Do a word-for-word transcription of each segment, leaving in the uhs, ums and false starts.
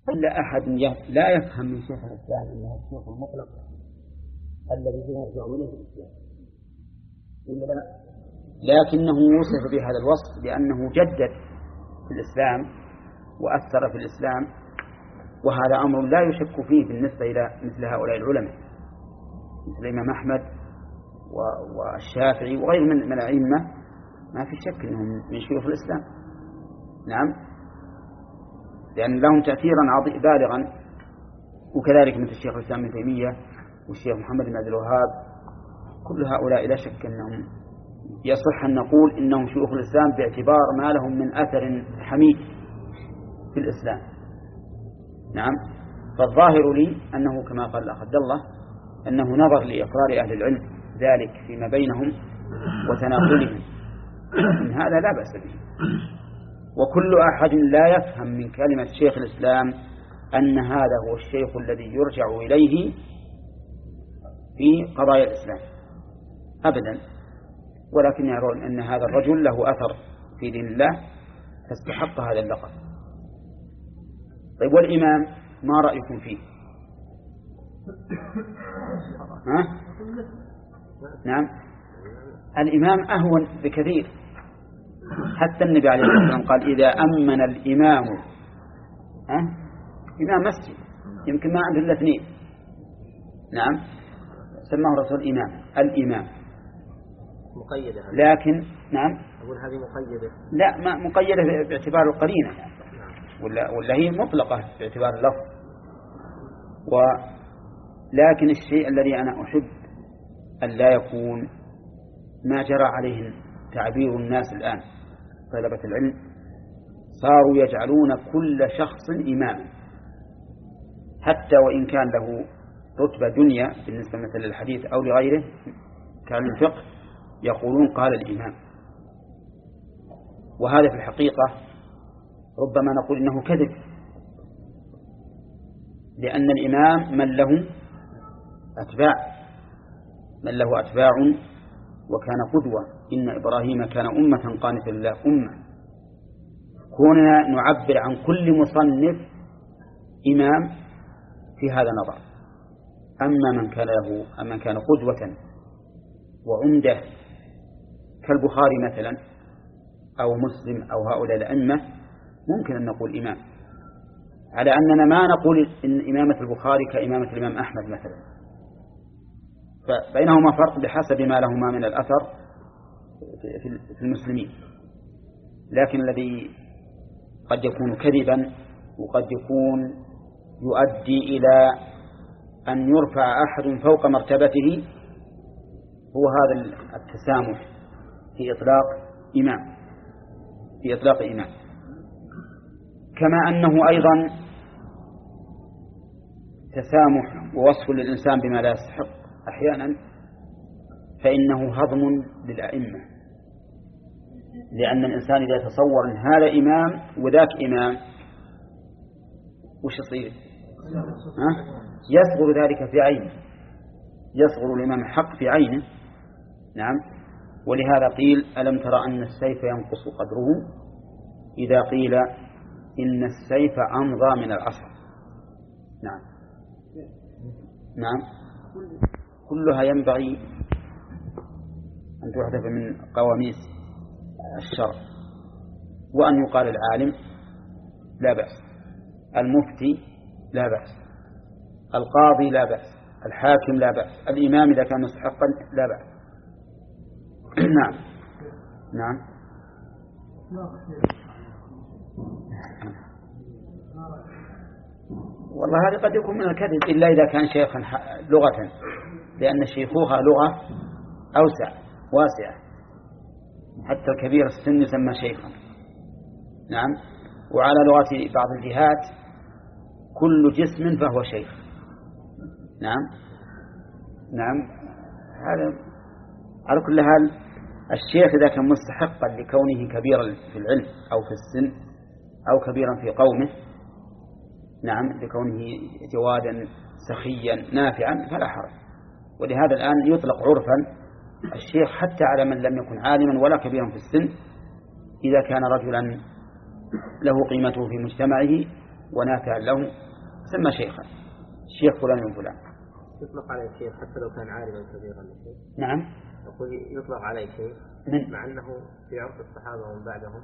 إلا أحد لا يفهم من شيخ الإسلام أنه الشيخ المطلق الذي يرجع إليه الإسلام إلا لا، لكنه وصف بهذا الوصف لأنه جدد في الإسلام وأثر في الإسلام، وهذا أمر لا يشك فيه بالنسبة إلى مثل هؤلاء العلماء مثل الإمام أحمد والشافعي وغير من الأئمة، ما في شك أنهم من شيوخ الإسلام. نعم، لأن لهم تأثيرا عظيما بالغا، وكذلك مثل الشيخ الإسلام ابن تيمية والشيخ محمد بن عبد الوهاب، كل هؤلاء لا شك أنهم يصح أن نقول إنهم شيوخ الإسلام باعتبار ما لهم من أثر حميد في الإسلام. نعم، فالظاهر لي أنه كما قال الأخ عبد الله أنه نظر لإقرار أهل العلم ذلك فيما بينهم وتناقلهم، من هذا لا بأس به. وكل أحد لا يفهم من كلمة شيخ الإسلام أن هذا هو الشيخ الذي يرجع إليه في قضايا الإسلام أبدا، ولكن يرون أن هذا الرجل له أثر في دين الله فاستحق هذا اللقب. طيب، والإمام ما رأيكم فيه؟ ها؟ نعم، الإمام أهون بكثير، حتى النبي عليه الصلاة والسلام قال إذا أمن الإمام، ها؟ إمام مسجد يمكن ما عنده إلا اثنين، نعم، سماه الرسول إمام، الإمام مقيدة، لكن نعم أقول هذه مقيدة، لا ما مقيدة باعتبار القرينة، ولا ولا هي مطلقة باعتبار اللفظ. ولكن الشيء الذي أنا أحب أن لا يكون ما جرى عليه تعبير الناس الآن، طلبة العلم صاروا يجعلون كل شخص إماما، حتى وإن كان له رتبة دنيا بالنسبة مثل الحديث أو لغيره كان الفقه، يقولون قال الإمام. وهذا في الحقيقة ربما نقول إنه كذب، لأن الإمام من له أتباع، من له أتباع وكان قدوة. إن إبراهيم كان أمة قانتا لله أمة. كوننا نعبر عن كل مصنف إمام في هذا نظر. أما من كان له أما كان قدوة وعمدة كالبخاري مثلا أو مسلم أو هؤلاء الأئمة ممكن أن نقول إمام، على أننا ما نقول إن إمامة البخاري كإمامة الإمام أحمد مثلا، فبينهما فرق بحسب ما لهما من الأثر في المسلمين. لكن الذي قد يكون كذبا وقد يكون يؤدي إلى أن يرفع أحد فوق مرتبته هو هذا التسامح في إطلاق إمام في إطلاق إمام كما أنه أيضا تسامح ووصف للإنسان بما لا يستحق أحيانا، فإنه هضم للأئمة، لأن الإنسان إذا يتصور أن هذا إمام وذاك إمام وش يصير؟ يصغر ذلك في عينه، يصغر الإمام الحق في عينه. نعم، ولهذا قيل ألم ترى أن السيف ينقص قدره إذا قيل إن السيف أمضى من العصا. نعم نعم كلها ينبغي أن تحذف من قواميس الشرع، وأن يقال العالم لا بأس، المفتي لا بأس، القاضي لا بأس، الحاكم لا بأس، الإمام إذا كان مستحقا لا بأس. نعم نعم والله هذا قد يكون من الكذب إلا إذا كان شيخا لغة، لأن الشيخوخة لغة أوسع واسعة، حتى الكبير السن يسمى شيخا. نعم، وعلى لغة بعض الجهات كل جسم فهو شيخ. نعم نعم هذا على كل حال الشيخ إذا كان مستحقا لكونه كبيرا في العلم أو في السن أو كبيرا في قومه، نعم، لكونه جوادا سخيا نافعا فلا حرج. ولهذا الآن يطلق عرفا الشيخ حتى على من لم يكن عالما ولا كبيرا في السن، إذا كان رجلا له قيمته في مجتمعه ونافعا له سمى شيخا، الشيخ فلان من فلان. يطلق عليه شيخ حتى لو كان عالما كبيرا. نعم. يقول يطلق عليه شيخ من؟ مع أنه في عرف الصحابة ومن بعدهم.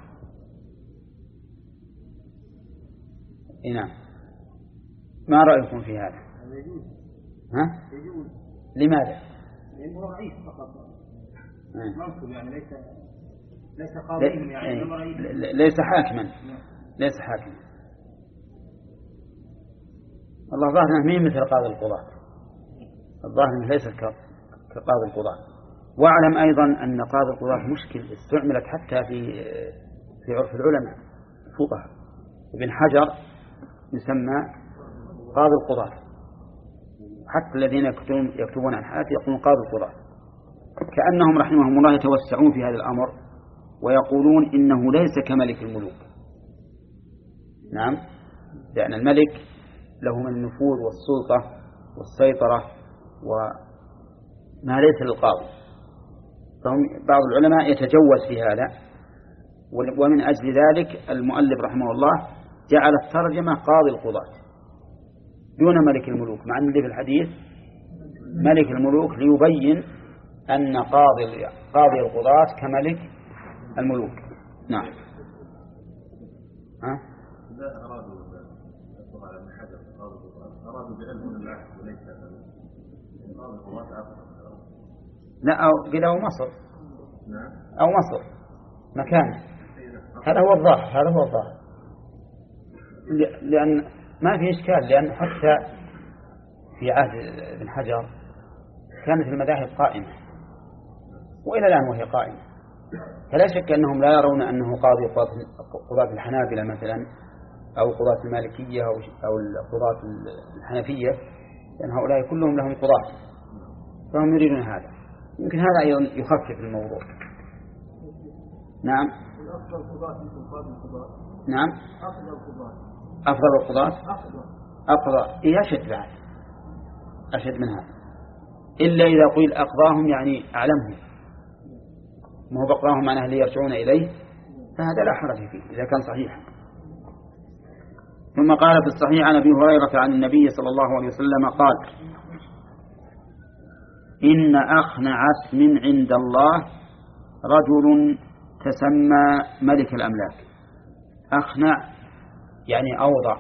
نعم. ما رأيكم في هذا؟ يجوز. ها؟ يجوز. لماذا؟ لأنه رئيس فقط. آه. منصب يعني ليس ليس قاضيا يعني لي... ليس حاكما. ليس حاكما. الله ظاهر مين مثل قاضي القضاة. الظاهر ليس كقاضي القضاة. واعلم أيضا أن قاضي القضاة مشكل استعملت حتى في في عرف العلماء الفقهاء. ابن حجر يسمى قاضي القضاة، حتى الذين يكتبون, يكتبون عن حياته يقولون قاضي القضاة، كأنهم رحمهم الله يتوسعون في هذا الأمر ويقولون إنه ليس كملك الملوك. نعم، لأن الملك له من النفوذ والسلطة والسيطرة وما ليس للقاضي. فهم بعض العلماء يتجوز في هذا، ومن أجل ذلك المؤلف رحمه الله جعل الترجمة قاضي القضاة دون ملك الملوك، مع أن في الحديث ملك الملوك ليبين أن قاضي قاضي القضاة كملك الملوك. نعم. ها؟ لا أرادوا على ابن حجر قاضي القضاة، أرادوا بعلم العهد وليس قاضي القضاة أفضل. لا، أو قيل أو مصر. نعم. أو مصر مكان. هذا هو الظاهر، هذا هو الظاهر. لأن ما في إشكال، لأن حتى في عهد ابن حجر كانت المذاهب قائمة وإلى الآن وهي قائمة، فلا شك أنهم لا يرون أنه قاضي قضاة الحنابلة مثلا أو قضاة المالكية أو القضاة الحنفية، لأن هؤلاء كلهم لهم قضاة، فهم يريدون هذا. يمكن هذا أيضا يخفف الموضوع. نعم. أفضل القضاة يكون قاضي القضاة. نعم. أفضل القضاة. أفضل القضاة. أفضل. أقضى. إيه أشد بعد. أشد من هذا. إلا إذا قيل أقضاهم يعني أعلمهم، ما هو بقاهم معناه اللي يرجعون إليه، فهذا لا حرج فيه إذا كان صحيحا. ثم قال في الصحيح عن أبي هريرة عن النبي صلى الله عليه وسلم قال: إن أخنع اسم عند الله رجل تسمى ملك الأملاك. أخنع يعني أوضع،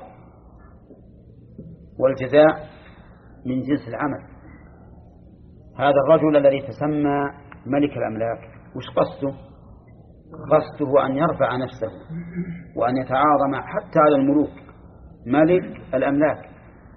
والجزاء من جنس العمل. هذا الرجل الذي تسمى ملك الأملاك وش قصده؟ قصده أن يرفع نفسه وأن يتعاظم حتى على الملوك، ملك الأملاك.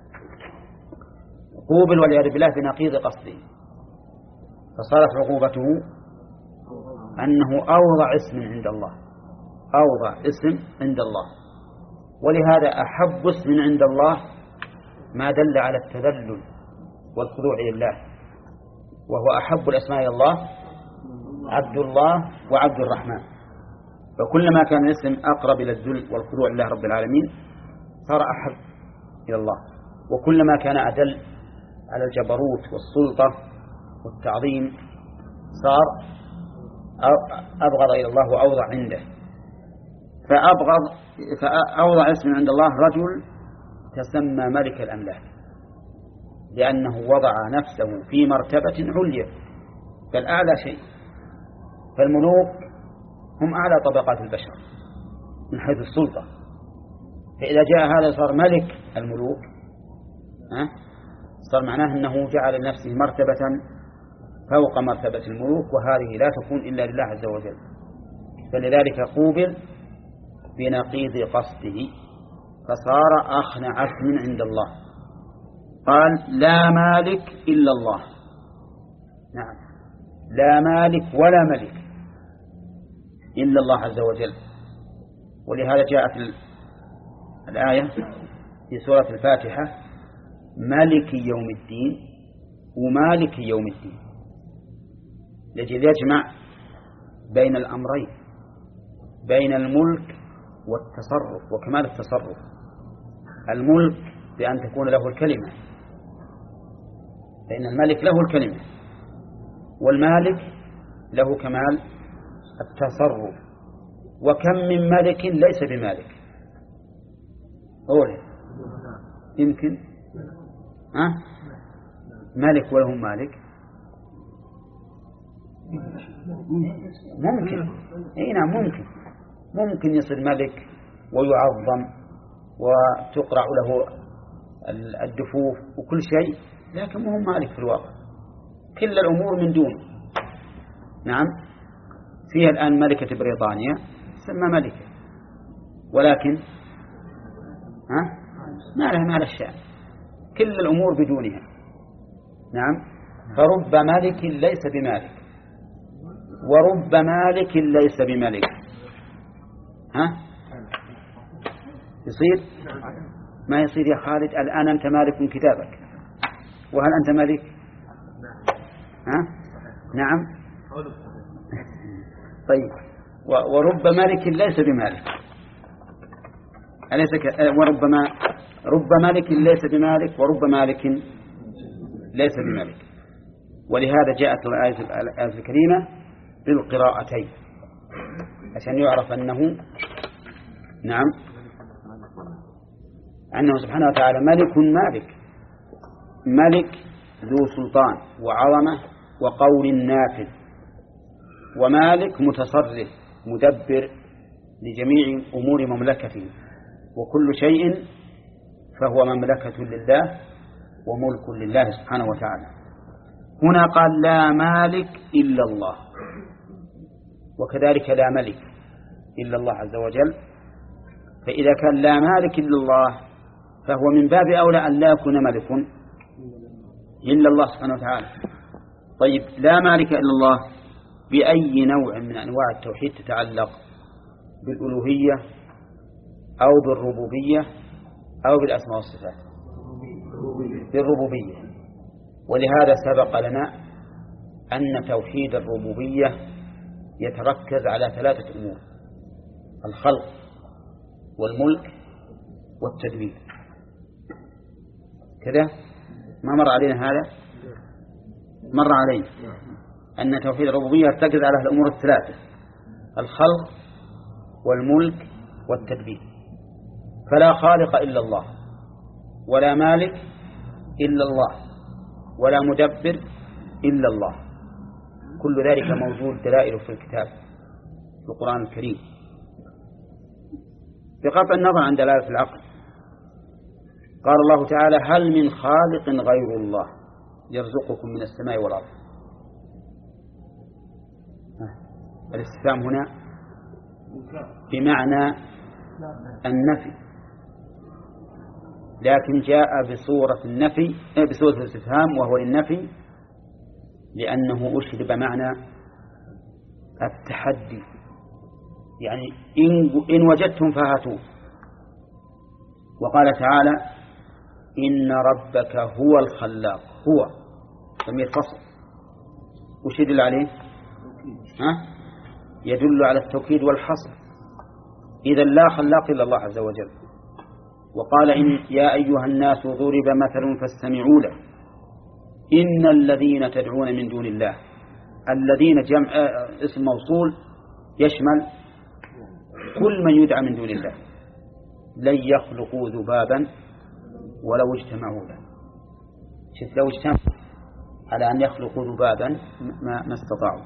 قوبل والعياذ بالله بنقيض قصده، فصارت عقوبته أنه أوضع اسم عند الله، أوضع اسم عند الله. ولهذا أحب اسم عند الله ما دل على التذلل والخضوع لله، وهو أحب الأسماء إلى الله عبد الله وعبد الرحمن. فكلما كان الاسم أقرب إلى الذل والخضوع لله رب العالمين صار أحب إلى الله، وكلما كان أدل على الجبروت والسلطة والتعظيم صار أبغض إلى الله وأوضع عنده. فأبغض فأوضع اسم عند الله رجل تسمى ملك الأملاك، لأنه وضع نفسه في مرتبة عليا، بل أعلى شيء. فالملوك هم أعلى طبقات البشر من حيث السلطة، فإذا جاء هذا صار ملك الملوك صار معناه أنه جعل لنفسه مرتبة فوق مرتبة الملوك، وهذه لا تكون إلا لله عز وجل. فلذلك قوبل بنقيض قصده فصار أخنع اسم عند الله. قال: لا مالك إلا الله. نعم، لا مالك ولا ملك إلا الله عز وجل. ولهذا جاءت الآية في سورة الفاتحة: مالك يوم الدين ومالك يوم الدين، لكي يجمع بين الأمرين، بين الملك والتصرف وكمال التصرف. الملك بأن تكون له الكلمة، فإن الملك له الكلمة، والمالك له كمال التصرف. وكم من ملك ليس بمالك، أولي يمكن ها أه؟ مالك ولهم مالك ممكن اي نعم ممكن ممكن يصير ملك ويعظم وتقرع له الدفوف وكل شيء، لكن ما هو مالك في الواقع، كل الأمور من دون. نعم فيها الآن ملكة بريطانيا تسمى ملكة، ولكن ها ما لها مال الشأن، كل الأمور بدونها. نعم فرب ملك ليس بمالك ورب مالك ليس بملك. ها يصير ما يصير يا خالد؟ الآن أنت مالك كتابك، وهل أنت ملك؟ ها نعم طيب ورب مالك ليس بمالك، أليس ك... وربما رب مالك ليس بمالك ورب مالك ليس بمالك. ولهذا جاءت الآية الكريمة بالقراءتين عشان يعرف أنه نعم أنه سبحانه وتعالى ملك مالك، ملك ذو سلطان وعظمة وقول نافذ، ومالك متصرف مدبر لجميع أمور مملكته، وكل شيء فهو مملكة لله وملك لله سبحانه وتعالى. هنا قال لا مالك إلا الله، وكذلك لا ملك إلا الله عز وجل. فإذا كان لا مالك إلا الله فهو من باب أولى أن لا يكون ملك إلا الله سبحانه وتعالى. طيب لا مالك إلا الله بأي نوع من أنواع التوحيد تتعلق؟ بالألوهية أو بالربوبية أو بالأسماء والصفات؟ بالربوبية. ولهذا سبق لنا أن توحيد الربوبية يتركز على ثلاثة أمور: الخلق والملك والتدبير. كذا ما مر علينا هذا؟ مر علينا أن توحيد الربوبية يرتكز على الأمور الثلاثة: الخلق والملك والتدبير. فلا خالق إلا الله، ولا مالك إلا الله، ولا مدبر إلا الله. كل ذلك موجود دلائل في الكتاب في القرآن الكريم بقطع النظر عن دلالة العقل. قال الله تعالى: هل من خالق غير الله يرزقكم من السماء والأرض؟ الاستفهام هنا بمعنى النفي، لكن جاء بصورة النفي بصورة الاستفهام وهو النفي لأنه أشرب معنى التحدي، يعني إن وجدتم فهاتوا. وقال تعالى: إن ربك هو الخلاق. هو ضمير فصل، وش يدل عليه؟ ها؟ يدل على التوكيد والحصر. إذا لا خلاق إلا الله عز وجل. وقال: إن يا أيها الناس ضرب مثل فاستمعوا له إن الذين تدعون من دون الله. الذين جمع اسم موصول يشمل كل من يدعى من دون الله. لن يخلقوا ذبابا ولو اجتمعوا له. شوف لو اجتمعوا على أن يخلقوا ذبابا ما, ما استطاعوا.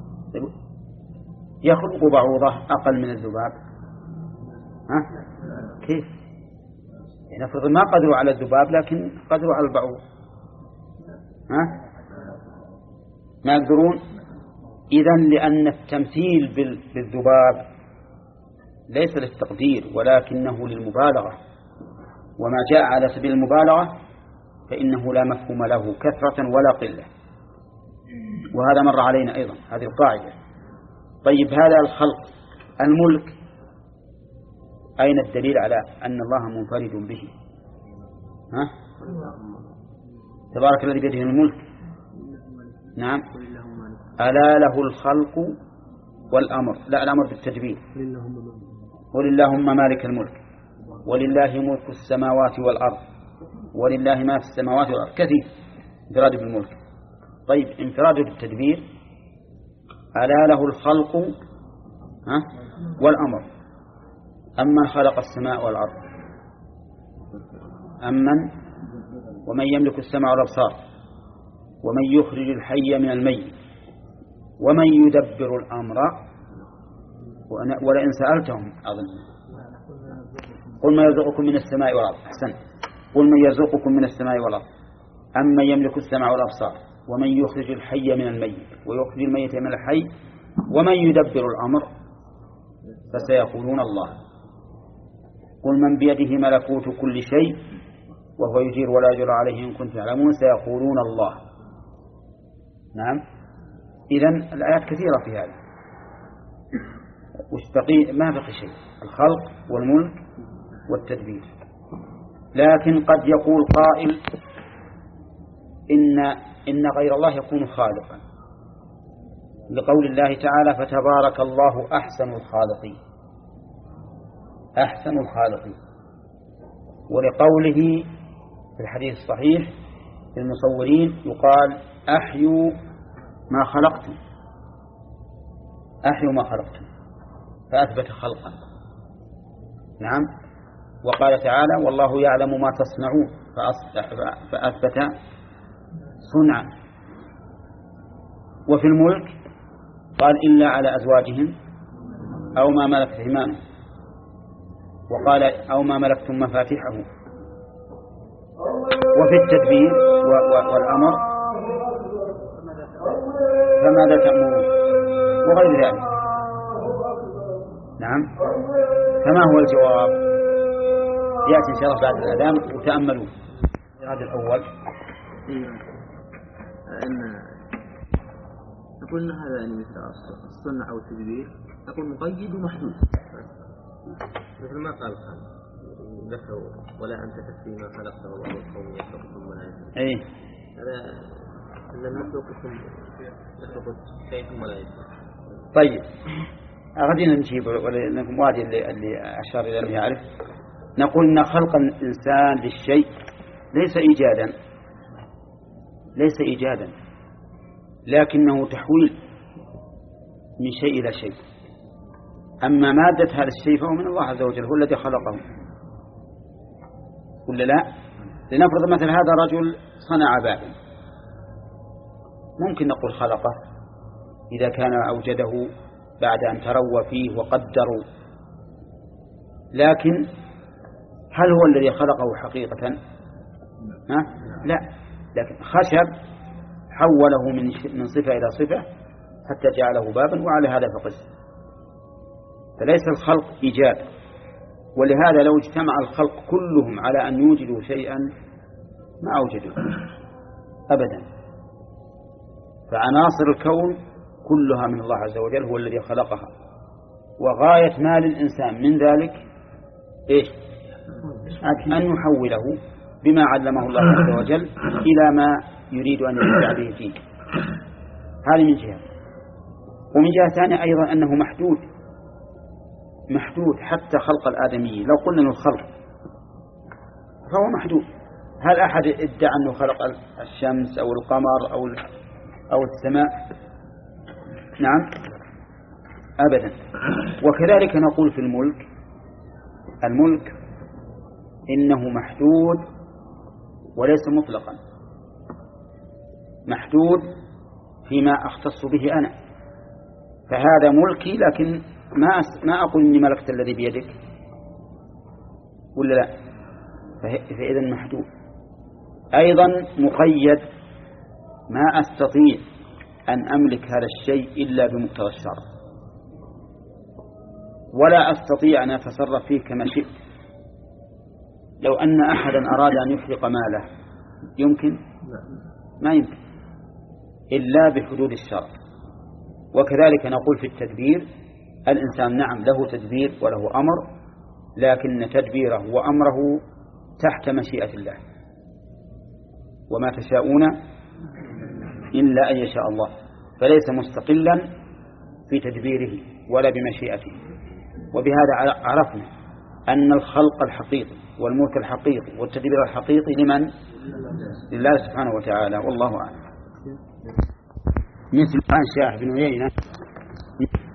يخلق بعوضة أقل من الذباب؟ ها؟ كيف؟ يعني نفرض ما قدروا على الذباب لكن قدروا على البعوض. ها؟ ما يقدرون. إذن لأن التمثيل بالذباب ليس للتقدير ولكنه للمبالغة، وما جاء على سبيل المبالغة فإنه لا مفهوم له كثرة ولا قلة. وهذا مر علينا أيضا هذه القاعدة. طيب هذا الخلق. الملك أين الدليل على أن الله منفرد به؟ ها؟ تبارك الذي بيده الملك. نعم. ألا له الخلق والأمر. لا، الأمر بالتدبير. قل اللهم مالك الملك ولله ملك السماوات والأرض ولله ما في السماوات والأرض. كثير انفراد بالملك. طيب انفراد بالتدبير: ألا له الخلق ها والأمر. أما خلق السماء والأرض أمن ومن يملك السمع والأبصار ومن يخرج الحي من الميت ومن يدبر الأمر ولئن سألتهم أظن قل ما يرزقكم من السماء والأرض أحسن قل من يرزقكم من السماء والأرض أمن يملك السمع والأبصار ومن يخرج الحي من الميت ويخرج الميت من الحي ومن يدبر الأمر فسيقولون الله قل من بيده ملكوت كل شيء وهو يجير ولا يجر عليه إن كنتم تعلمون سيقولون الله. نعم. إذن الآيات كثيرة في هذا واشتقي ما بقي شيء الخلق والملك والتدبير. لكن قد يقول قائل إن إن غير الله يكون خالقا لقول الله تعالى فتبارك الله أحسن الخالقين أحسن الخالقين ولقوله في الحديث الصحيح للمصورين يقال أحيوا ما خلقتم أحيوا ما خلقتم فأثبت خلقا. نعم. وقال تعالى والله يعلم ما تصنعون فأثبت صنعا. وفي الملك قال إلا على أزواجهم أو ما ملكت أيمانهم وقال أو ما ملكتم مفاتيحه. وفي التدبير والأمر فماذا تأمرون وغير ذلك. نعم. فما هو الجواب يأتي إن شاء الله بعد الأذان وتأملوا هذا الأول. أن نقول أن هذا يعني مثل الصنع أو التدبير نقول مقيد ومحدود مثل ما قال ذكر ولا أنت تكفي ما خلقته الله القوم يخلقكم ولا يخلقكم. أي هذا أن نخلقكم نخلق شيء ثم لا يخلق. طيب أغدينا نجيب ولكم وادي اللي, اللي أشار إلى أنه يعرف. نقول إن خلق الإنسان للشيء ليس إيجادا ليس إيجادا لكنه تحويل من شيء إلى شيء. أما مادة هذا الشيء فهو من الله عز وجل هو الذي خلقه ولا لا. لنفرض مثل هذا رجل صنع بابا ممكن نقول خلقه إذا كان أوجده بعد أن تروى فيه وقدروا. لكن هل هو الذي خلقه حقيقة؟ ها؟ لا. لكن خشب حوله من من صفة إلى صفة حتى جعله بابا وعلى هذا فقس. فليس الخلق إيجاد. ولهذا لو اجتمع الخلق كلهم على أن يوجدوا شيئا ما أوجدوا أبدا. فعناصر الكون كلها من الله عز وجل هو الذي خلقها. وغاية ما للإنسان من ذلك إيش؟ أن يحوله بما علمه الله عز وجل إلى ما يريد أن يتبع به فيه. هذه من جهة. ومن جهة ثانية أيضا أنه محدود محدود حتى خلق الآدمي. لو قلنا أنه الخلق فهو محدود. هل أحد ادعى أنه خلق الشمس أو القمر أو أو السماء؟ نعم أبدا. وكذلك نقول في الملك الملك إنه محدود وليس مطلقا. محدود فيما أختص به أنا فهذا ملكي لكن ما ما أقول إني ملكت الذي بيدك ولا لا. فإذا محدود. أيضا مقيد ما أستطيع أن أملك هذا الشيء إلا بمقتضى الشرع ولا أستطيع أن أتصرف فيه كما شئت. لو أن أحدا أراد أن يحرق ماله يمكن؟ ما يمكن إلا بحدود الشرع. وكذلك نقول في التدبير الإنسان نعم له تدبير وله أمر لكن تدبيره وأمره تحت مشيئة الله وما تشاءون إلا أن يشاء الله. فليس مستقلا في تدبيره ولا بمشيئته. وبهذا عرفنا أن الخلق الحقيقي والملك الحقيقي والتدبير الحقيقي لمن؟ لله سبحانه وتعالى والله أعلم. مثل عن شاح بن عيينة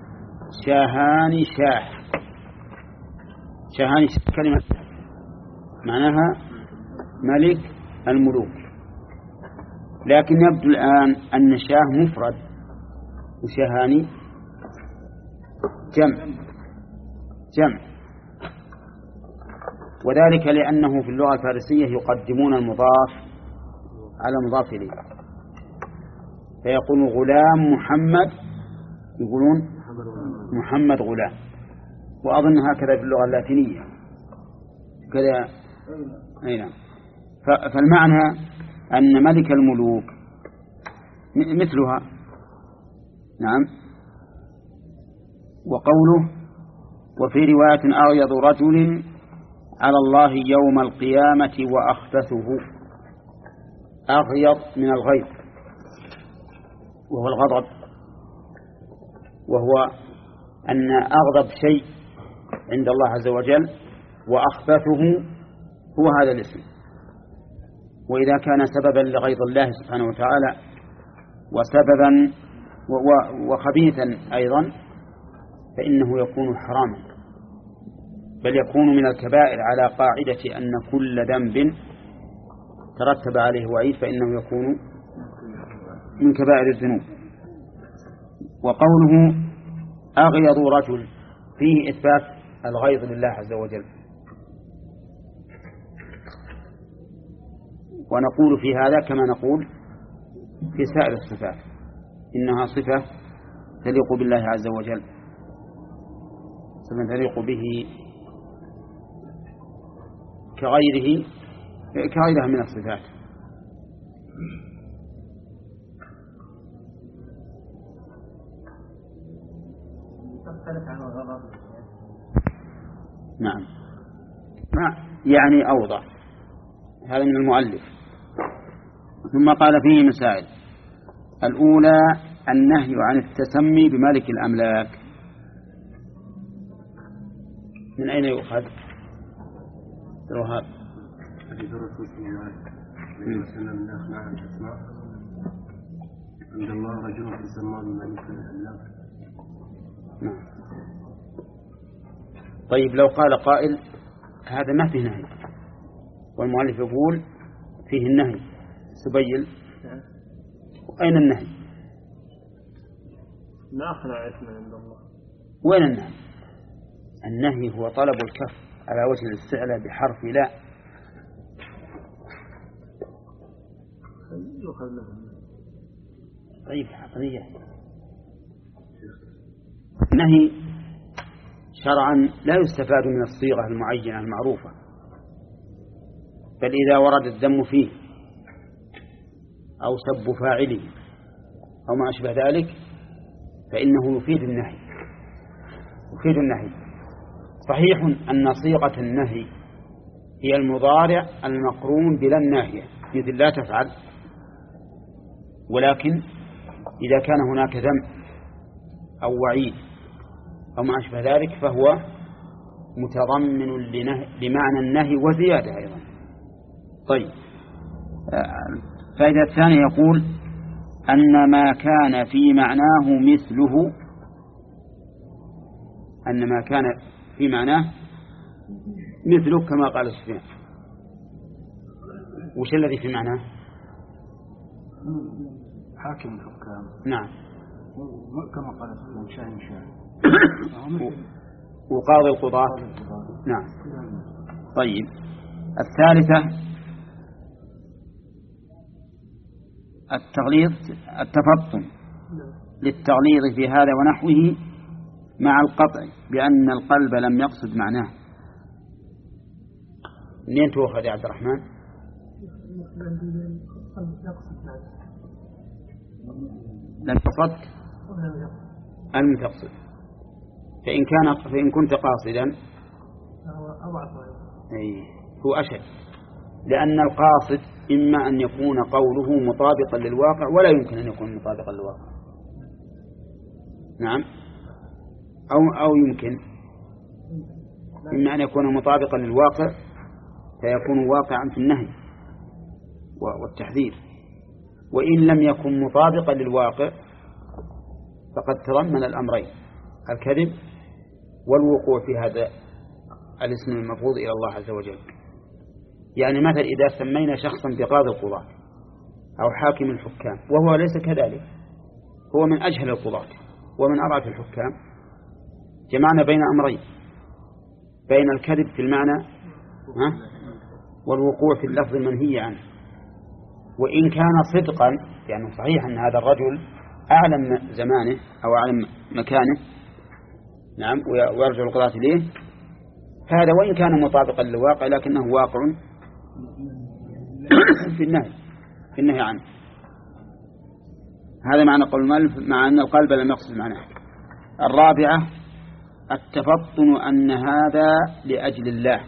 شاهان شاح شاهان كلمة معناها ملك الملوك. لكن يبدو الآن أن شاه مفرد وشهاني جمع جمع وذلك لأنه في اللغة الفارسية يقدمون المضاف على المضاف إليه، فيقول غلام محمد يقولون محمد غلام. وأظن هكذا في اللغة اللاتينية كذا. أي نعم. فالمعنى أن ملك الملوك مثلها. نعم. وقوله وفي رواية أغيض رجل على الله يوم القيامة وأخبثه. أغيض من الغيظ وهو الغضب، وهو أن أغضب شيء عند الله عز وجل، وأخبثه هو هذا الاسم. وإذا كان سببا لغيظ الله سبحانه وتعالى وسببا وخبيثا أيضا فإنه يكون حراما، بل يكون من الكبائر على قاعدة أن كل ذنب ترتب عليه وعيد فإنه يكون من كبائر الذنوب. وقوله أغيض رجل فيه إثبات الغيظ لله عز وجل. ونقول في هذا كما نقول في سائر الصفات، إنها صفة تليق بالله عز وجل، صفة تليق به كغيره كغيرها من الصفات. نعم. يعني أوضح هذا من المؤلف. ثم قال فيه مسائل. الأولى النهي عن التسمي بملك الأملاك. من أين يؤخذ؟ الوهاب. حديث الرسول صلى الله عليه وسلم لا أخنع عن الأسماء عند الله رجل يسمى بملك الأملاك. نعم. طيب لو قال قائل هذا ما فيه نهي، والمؤلف يقول فيه النهي، سبيل أين النهي؟ ما أخنع اسمه عند الله. وين النهي؟ النهي هو طلب الكف على وجه الاستعلاء بحرف لا. طيب حقيقة النهي شرعا لا يستفاد من الصيغة المعينة المعروفة، بل إذا ورد الذم فيه أو سب فاعله أو ما أشبه ذلك فإنه يفيد النهي يفيد النهي. صحيح أن صيغة النهي هي المضارع المقرون بلا الناهية مثل لا تفعل، ولكن إذا كان هناك ذم أو وعيد أو ما أشبه ذلك فهو متضمن لمعنى النهي وزيادة أيضا. طيب الفائدة الثانية يقول أن ما كان في معناه مثله أن ما كان في معناه مثله كما قال سفيان. وش الذي في معناه؟ حاكم الحكام. نعم. كما قال سفيان شاهن شاهن. وقاضي القضاة. نعم. طيب الثالثة التغليظ التفطن للتغليظ في هذا ونحوه مع القطع بأن القلب لم يقصد معناه. منين تؤخذ يا عبد الرحمن؟ لم يقصد لم تقصد. فإن كان فإن كنت قاصدا أي هو أشد، لأن القاصد إما أن يكون قوله مطابقا للواقع ولا يمكن أن يكون مطابقا للواقع. نعم. أو أو يمكن إما أن يكون مطابقا للواقع فيكون واقعا في النهي والتحذير، وإن لم يكن مطابقا للواقع فقد تضمن الأمرين الكذب والوقوع في هذا الاسم المفروض إلى الله عز وجل. يعني مثلا إذا سمينا شخصا بقاضي القضاة أو حاكم الحكام وهو ليس كذلك، هو من أجهل القضاة ومن أضعف الحكام، جمعنا بين أمرين، بين الكذب في المعنى والوقوع في اللفظ المنهي عنه. وإن كان صدقا يعني صحيح أن هذا الرجل أعلم زمانه أو أعلم مكانه، نعم، ويرجع القضاة إليه، هذا وإن كان مطابقا للواقع لكنه واقع في النهي في النهي عنه. هذا معنى قول المؤلف، مع أن القلب لم يقصد معناه. الرابعة التفطن أن هذا لأجل الله.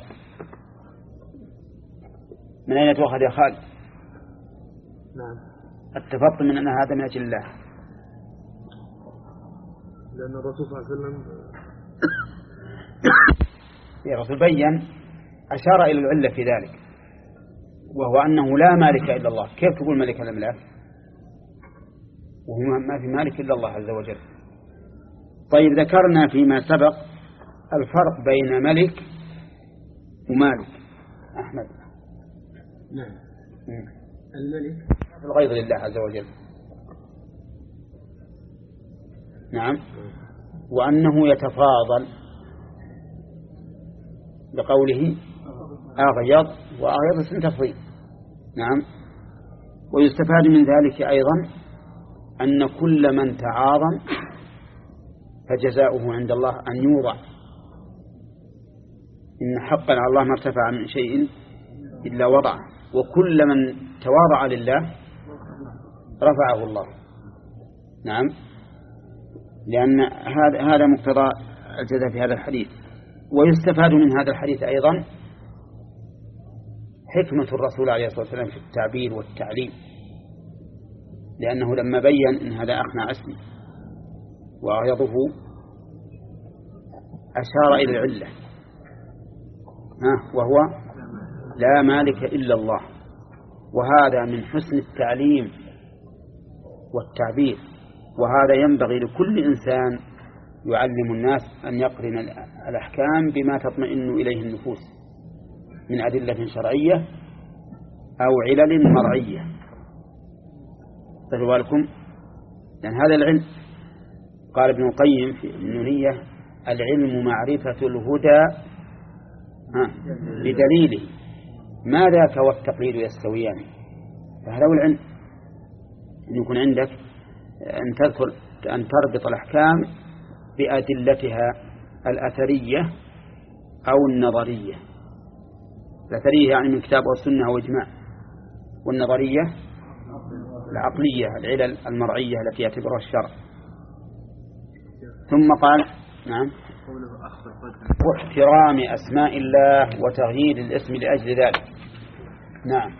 من أين تؤخذ يا خالد؟ نعم، التفطن من أن هذا من أجل الله، لأن الرسول صلى الله عليه وسلم يا رسول بين أشار إلى العلة في ذلك، وهو أنه لا مالك إلا الله. كيف تقول ملك الأملاك وهو ما في مالك إلا الله عز وجل؟ طيب، ذكرنا فيما سبق الفرق بين ملك ومالك. أحمد. نعم، الملك الغيظ لله عز وجل، نعم، وأنه يتفاضل بقوله أغيض، وأغيض اسم تفضيل، نعم. ويستفاد من ذلك أيضا أن كل من تعاظم فجزاؤه عند الله أن يوضع، إن حقا على الله ما ارتفع من شيء إلا وضعه، وكل من تواضع لله رفعه الله، نعم، لأن هذا هذا مقتضى الجزاء في هذا الحديث. ويستفاد من هذا الحديث أيضا حكمة الرسول عليه الصلاة والسلام في التعبير والتعليم، لأنه لما بين إن هذا أخنع اسمي وأغيضه أشار إلى العلة، وهو لا مالك إلا الله. وهذا من حسن التعليم والتعبير، وهذا ينبغي لكل إنسان يعلم الناس أن يقرن الأحكام بما تطمئن إليه النفوس من أدلة شرعية أو علل مرعية. خذوا بالكم، لأن هذا العلم، قال ابن القيم في النونية: العلم معرفة الهدى بدليله، ما ذاك والتقليد يستويان. فهذا هو العلم، أن يكون عندك أن تذكر أن تربط الأحكام بأدلتها الأثرية أو النظرية. الأثرية يعني من كتاب والسنة وإجماع، والنظرية العقلية العلل المرعية التي يعتبرها الشرع. ثم قال: نعم، واحترام أسماء الله وتغيير الاسم لأجل ذلك. نعم،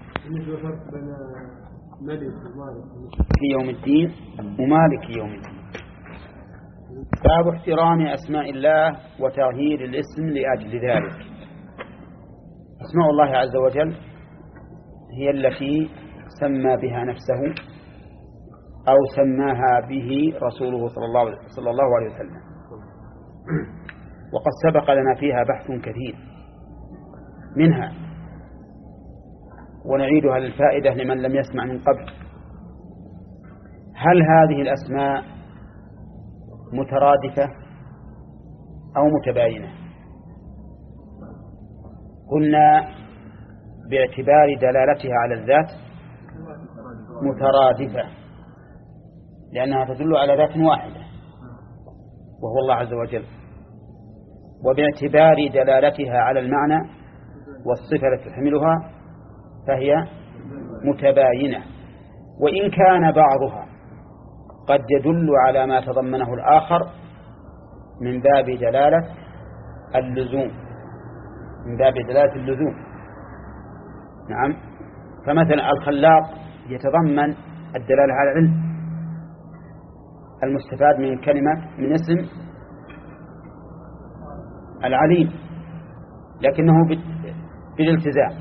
في يوم الدين ومالك يوم الدين. باب احترام أسماء الله وتغيير الاسم لأجل ذلك. أسماء الله عز وجل هي التي سمى بها نفسه أو سماها به رسوله صلى الله عليه وسلم، وقد سبق لنا فيها بحث كثير منها، ونعيدها للفائدة لمن لم يسمع من قبل. هل هذه الأسماء مترادفة أو متباينة؟ قلنا باعتبار دلالتها على الذات مترادفة، لأنها تدل على ذات واحدة وهو الله عز وجل. وباعتبار دلالتها على المعنى والصفة التي تحملها فهي متباينة، وإن كان بعضها قد يدل على ما تضمنه الآخر من باب دلالة اللزوم من باب دلالة اللزوم نعم. فمثلا الخلاق يتضمن الدلالة على العلم المستفاد من كلمة من اسم العليم، لكنه بالالتزام.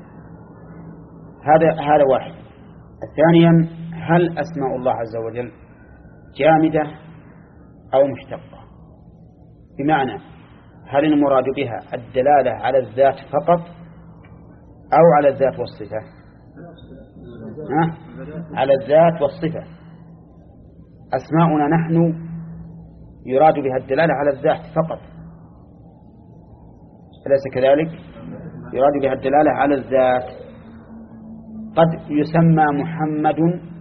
هذا هذا واحد. ثانيا، هل أسماء الله عز وجل جامدة أو مشتقة؟ بمعنى هل المراد بها الدلالة على الذات فقط أو على الذات والصفة؟ ها؟ على الذات والصفة. أسماؤنا نحن يراد بها الدلالة على الذات فقط، أليس كذلك؟ يراد بها الدلالة على الذات. قد يسمى محمد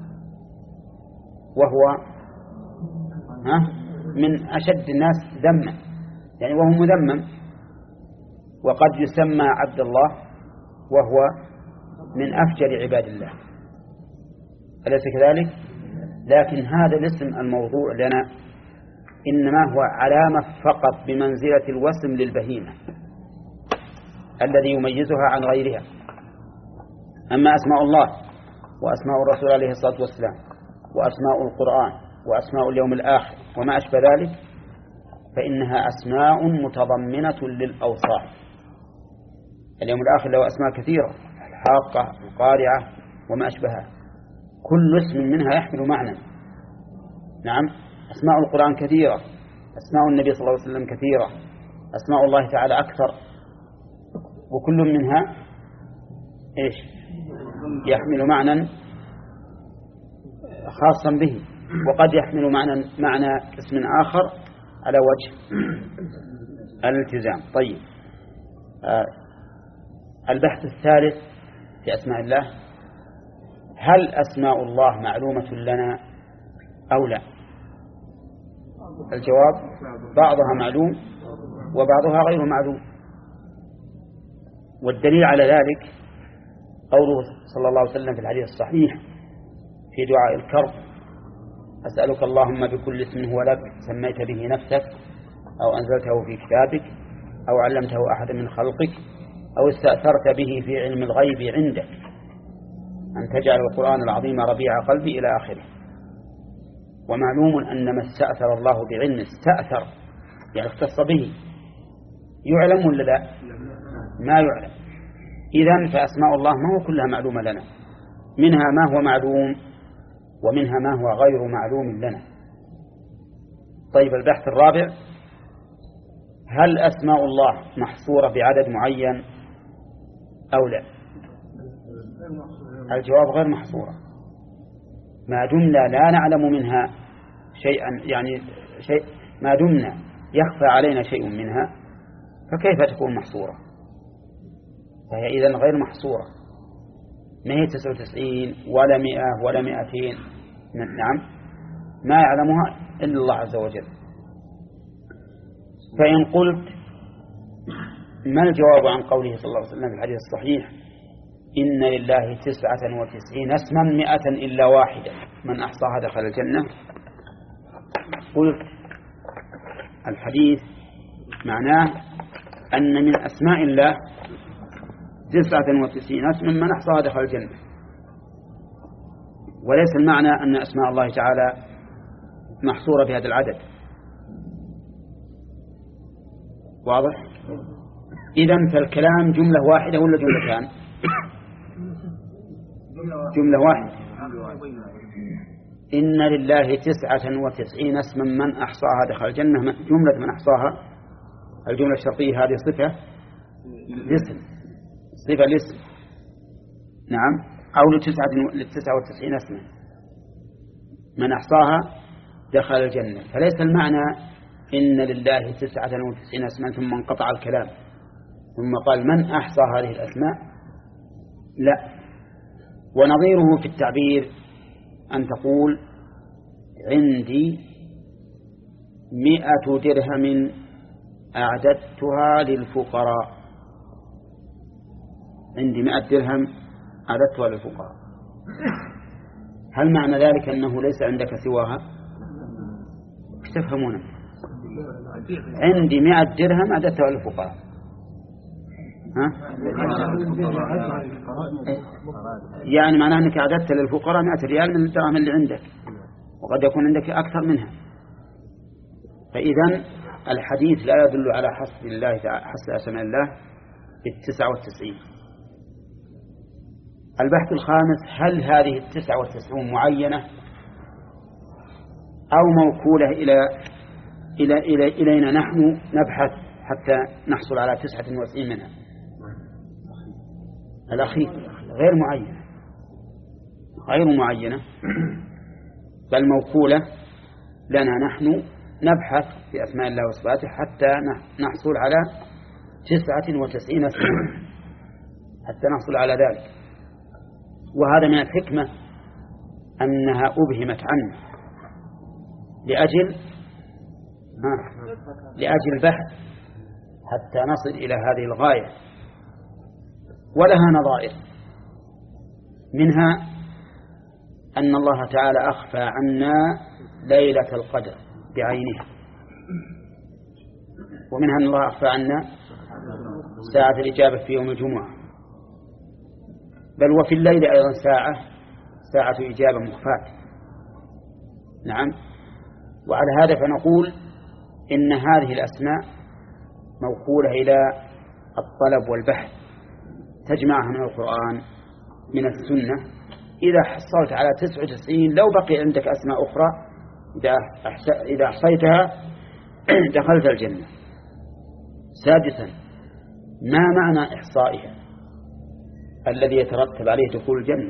وهو ها من أشد الناس ذما، يعني وهو مذمم، وقد يسمى عبد الله وهو من أفجر عباد الله، أليس كذلك؟ لكن هذا الاسم الموضوع لنا إنما هو علامة فقط بمنزلة الوسم للبهيمة الذي يميزها عن غيرها. أما أسماء الله وأسماء الرسول عليه الصلاة والسلام وأسماء القرآن وأسماء اليوم الآخر وما أشبه ذلك فإنها أسماء متضمنة للأوصاف. اليوم الآخر له أسماء كثيرة، الحاقة، القارعة وما أشبهها، كل اسم منها يحمل معنى. نعم، أسماء القرآن كثيرة، أسماء النبي صلى الله عليه وسلم كثيرة، أسماء الله تعالى أكثر، وكل منها إيش يحمل معنى خاصا به، وقد يحمل معنى معنى اسم آخر على وجه الالتزام. طيب، آه البحث الثالث في أسماء الله: هل أسماء الله معلومة لنا أو لا؟ الجواب: بعضها معلوم وبعضها غير معلوم. والدليل على ذلك قوله صلى الله عليه وسلم في الحديث الصحيح في دعاء الكرب: أسألك اللهم بكل اسم هو لك سميت به نفسك أو أنزلته في كتابك أو علمته أحد من خلقك أو استأثرت به في علم الغيب عندك أن تجعل القرآن العظيم ربيع قلبي إلى آخره. ومعلوم أن ما استأثر الله بعلم استأثر يعني اختص به يعلم ولا لا؟ ما يعلم. إذن فأسماء الله ما هو كلها معلومة لنا، منها ما هو معلوم ومنها ما هو غير معلوم لنا. طيب، البحث الرابع: هل أسماء الله محصورة بعدد معين أو لا؟ الجواب: غير محصورة. ما دمنا لا نعلم منها شيئا، يعني شيء ما دمنا يخفى علينا شيء منها فكيف تكون محصورة؟ فهي إذن غير محصورة، ما هي تسعة وتسعين ولا مئة ولا مئتين، نعم، ما يعلمها إلا الله عز وجل. فإن قلت: ما الجواب عن قوله صلى الله عليه وسلم في الحديث الصحيح: إن لله تسعة وتسعين اسما مئة إلا واحدة من أحصاها دخل الجنة؟ قلت: الحديث معناه أن من أسماء الله تسعة وتسعين اسما من أحصاها دخل الجنة، وليس المعنى أن أسماء الله تعالى محصورة بهذا العدد. واضح؟ إذن فالكلام جملة واحدة ولا جملتان؟ جملة واحدة. إن لله تسعة وتسعين اسما من أحصاها دخل الجنة، جملة من أحصاها الجملة الشرطية هذه صفة لاسم، صفة لاسم، نعم، أو لتسعة وتسعين اسما من أحصاها دخل الجنة. فليس المعنى إن لله تسعة وتسعين اسما ثم انقطع الكلام ثم قال من أحصى هذه الأسماء، لا. ونظيره في التعبير أن تقول: عندي مئة درهم أعددتها للفقراء. عندي مئة درهم أعددتها للفقراء. هل معنى ذلك أنه ليس عندك سواها؟ ايش تفهمون؟ عندي مئة درهم أعددتها للفقراء، ها؟ يعني معناه أنك أعددت للفقراء مئة ريال من الدراهم اللي عندك، وقد يكون عندك أكثر منها. فإذا الحديث لا يدل على حصر الله حصر أسماء الله بالتسعة والتسعين. البحث الخامس: هل هذه التسعة والتسعون معينة أو موكولة إلى إلى إلى إلينا نحن نبحث حتى نحصل على تسعة وتسعين منها؟ الأخير غير معينة، غير معينة بل موكولة لنا نحن نبحث في أسماء الله وصفاته حتى نحصل على تسعة وتسعين اسما، حتى نحصل على ذلك. وهذا من الحكمة أنها أبهمت عنه لأجل لأجل البحث حتى نصل إلى هذه الغاية. ولها نظائر، منها أن الله تعالى أخفى عنا ليلة القدر بعينها، ومنها أن الله أخفى عنا ساعة الإجابة في يوم الجمعة، بل وفي الليل أيضا ساعة ساعة إجابة مخفاة. نعم. وعلى هذا فنقول إن هذه الأسماء موكولة إلى الطلب والبحث، تجمعها من القرآن من السنة. إذا حصلت على تسعة وتسعين لو بقي عندك أسماء أخرى إذا أحصيتها دخلت الجنة. سادسا، ما معنى إحصائها الذي يترتب عليه دخول الجنة؟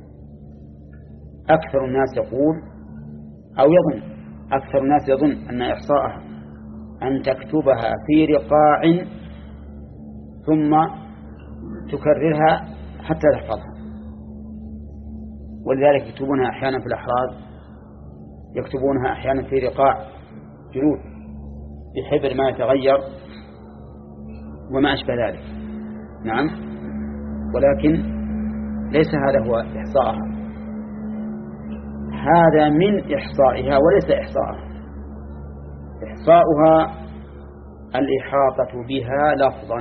أكثر الناس يقول أو يظن أكثر الناس يظن أن إحصائها أن تكتبها في رقاع ثم تكررها حتى تحفظها. ولذلك يكتبونها أحيانا في الأحراز، يكتبونها أحيانا في رقاع جلود بحبر ما يتغير وما أشبه ذلك. نعم. ولكن ليس هذا هو إحصائها، هذا من إحصائها وليس إحصائها. إحصاؤها الإحاطة بها لفظا،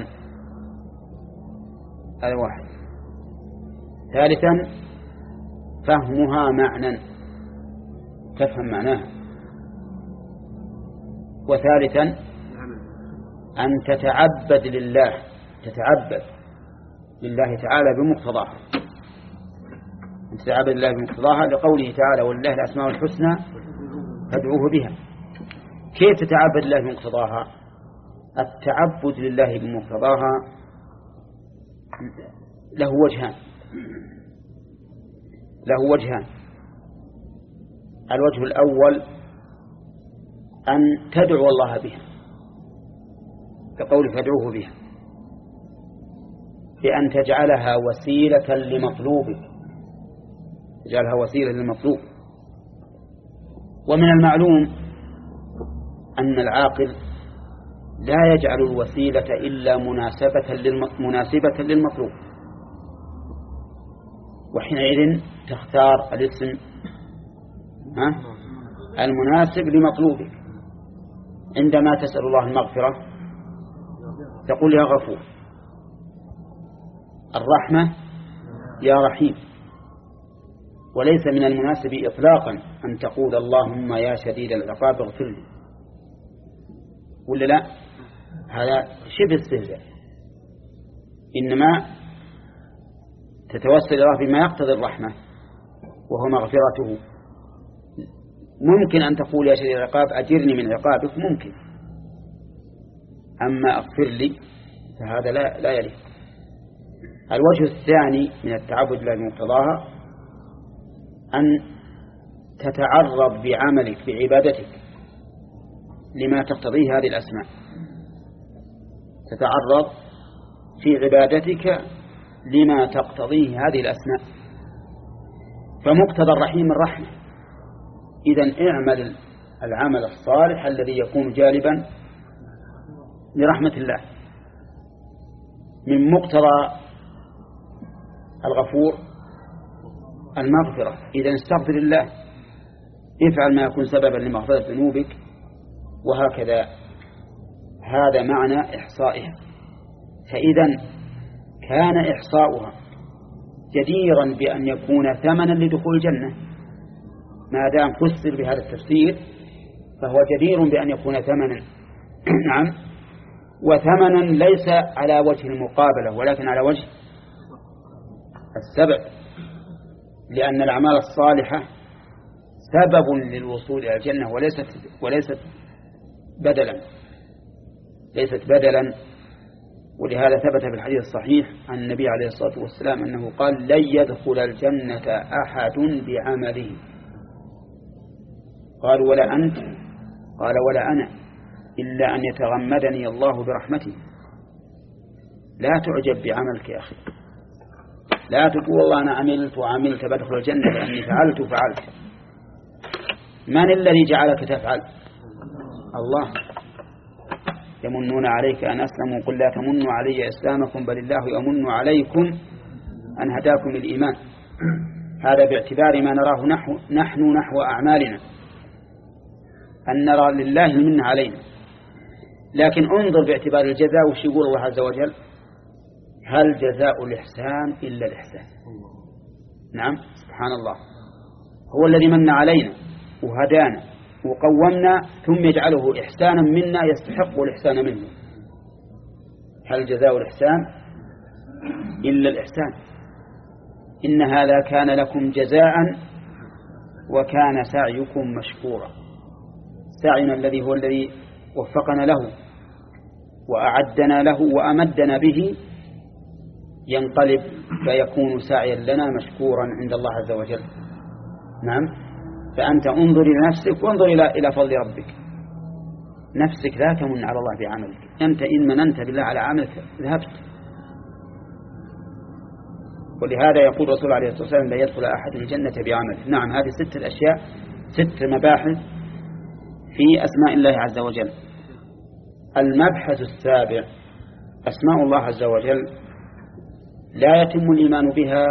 هذا واحد. ثالثا، فهمها معنى، تفهم معناها. وثالثا، أن تتعبد لله، تتعبد لله تعالى بمقتضاها، أن تتعبد لله بمقتضاها، لقوله تعالى ولله الأسماء الحسنى فادعوه بها. كيف تتعبد لله بمقتضاها؟ التعبد لله بمقتضاها له وجهان له وجهان الوجه الأول أن تدعو الله بها، كقول فادعوه بها، بأن تجعلها وسيلة لمطلوبك، تجعلها وسيلة للمطلوب. ومن المعلوم أن العاقل لا يجعل الوسيلة إلا مناسبة مناسبة للمطلوب، وحينئذ تختار الاسم المناسب لمطلوبك. عندما تسأل الله المغفرة تقول يا غفور، الرحمة يا رحيم. وليس من المناسب إطلاقا أن تقول اللهم يا شديد العقاب اغفر لي، ولا لا؟ هذا شبه استهزاء. إنما تتوسل الله بما يقتضي الرحمة وهو مغفرته. ممكن أن تقول يا شديد العقاب أجرني من عقابك، ممكن، أما أغفر لي فهذا لا لا يليق. الوجه الثاني من التعبد لله بمقتضاها أن تتعرض بعملك بعبادتك لما تقتضيه هذه الأسماء، تتعرض في عبادتك لما تقتضيه هذه الأسماء. فمقتضى الرحيم الرحمة، إذن اعمل العمل الصالح الذي يكون جالبا لرحمة الله. من مقتضى الغفور المغفرة، إذن استغفر الله، افعل ما يكون سببا لمغفرة ذنوبك، وهكذا. هذا معنى إحصائها. فإذا كان إحصاؤها جديرا بأن يكون ثمنا لدخول الجنة، ما دام فسر بهذا التفسير فهو جدير بأن يكون ثمنا. نعم. وثمنا ليس على وجه المقابلة ولكن على وجه السبب، لأن الأعمال الصالحة سبب للوصول إلى الجنة وليست وليست بدلا ليست بدلا ولهذا ثبت في الحديث الصحيح عن النبي عليه الصلاة والسلام أنه قال لن يدخل الجنة أحد بعمله. قالوا ولا أنت؟ قال ولا أنا، إلا أن يتغمدني الله برحمته. لا تعجب بعملك يا أخي، لا تقول والله أنا عملت وعملت بدخل الجنة لأني فعلت وفعلت. من الذي جعلك تفعل؟ الله. يمنون عليك أن أسلموا قل لا تمنوا علي إسلامكم بل الله يمن عليكم أن هداكم الإيمان. هذا باعتبار ما نراه نحو نحن نحو أعمالنا، أن نرى لله المنة علينا. لكن انظر باعتبار الجزاء، وش يقول الله عز وجل؟ هل جزاء الإحسان إلا الإحسان. نعم سبحان الله، هو الذي من علينا وهدانا وقومنا ثم يجعله إحسانا منا يستحق الإحسان منه. هل جزاء الإحسان إلا الإحسان. إن هذا كان لكم جزاء وكان سعيكم مشكورا. سعينا الذي هو الذي وفقنا له وأعدنا له وأمدنا به ينقلب فيكون سعيا لنا مشكورا عند الله عز وجل. نعم. فأنت انظر إلى نفسك وانظر إلى إلى فضل ربك. نفسك لا تمن على الله بعملك، أنت إن مننت بالله على عملك ذهبت. ولهذا يقول الرسول عليه الصلاة والسلام لا يدخل أحد الجنة بعمله. نعم، هذه ست الأشياء، ست مباحث في أسماء الله عز وجل. المبحث السابع أسماء الله عز وجل لا يتم الإيمان بها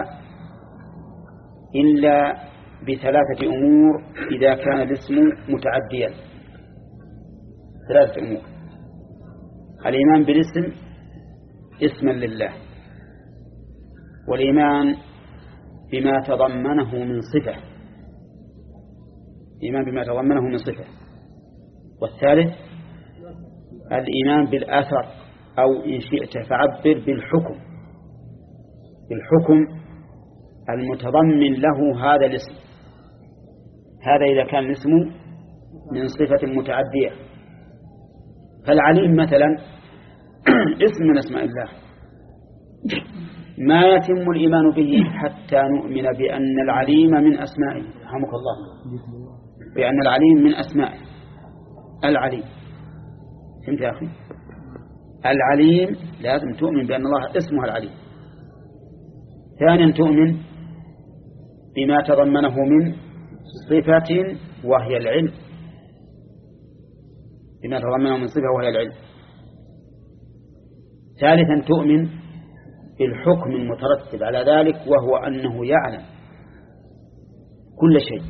إلا بثلاثة أمور إذا كان الاسم متعديا. ثلاثة أمور: الإيمان بالاسم اسما لله، والإيمان بما تضمنه من صفة، الإيمان بما تضمنه من صفة، والثالث الإيمان بالأثر أو إن شئت فعبر بالحكم، بالحكم المتضمن له هذا الاسم. هذا إذا كان الاسم من صفة متعدية. فالعليم مثلا اسم من اسماء الله ما يتم الإيمان به حتى نؤمن بأن العليم من أسمائه. رحمك الله. بأن العليم من أسمائه. العليم، فهمت يا أخي؟ العليم لازم تؤمن بأن الله اسمه العليم. ثانيا تؤمن بما تضمنه من صفة وهي العلم، بما تضمنه من صفة وهي العلم. ثالثا تؤمن بالحكم المترتب على ذلك وهو أنه يعلم كل شيء.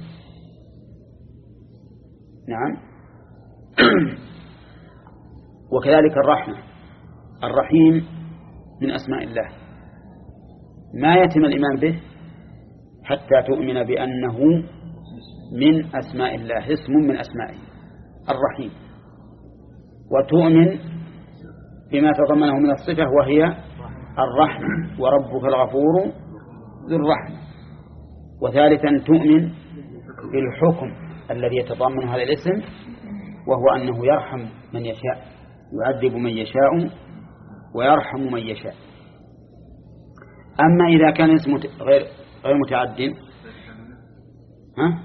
نعم. وكذلك الرحمة، الرحيم من أسماء الله ما يتم الإيمان به حتى تؤمن بأنه من أسماء الله، اسم من أسمائه الرحيم. وتؤمن بما تضمنه من الصفة وهي الرحمة، وربك الغفور ذو الرحمة. وثالثا تؤمن بالحكم الذي يتضمن هذا الاسم وهو أنه يرحم من يشاء، يعذب من يشاء ويرحم من يشاء. أما إذا كان اسمه غير غير متعد، ها؟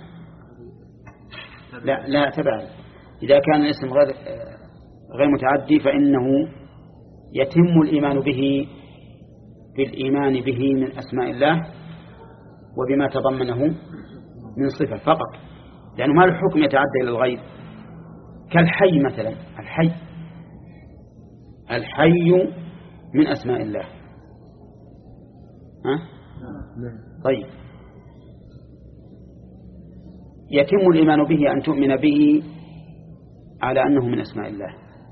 لا لا تبع. إذا كان الاسم غير غير متعدي فإنه يتم الإيمان به بالإيمان به من أسماء الله وبما تضمنه من صفة فقط، لأنه ما الحكم يتعدى إلى الغير. كالحي مثلا، الحي الحي من أسماء الله. ها؟ طيب، يتم الإيمان به أن تؤمن به على أنه من أسماء الله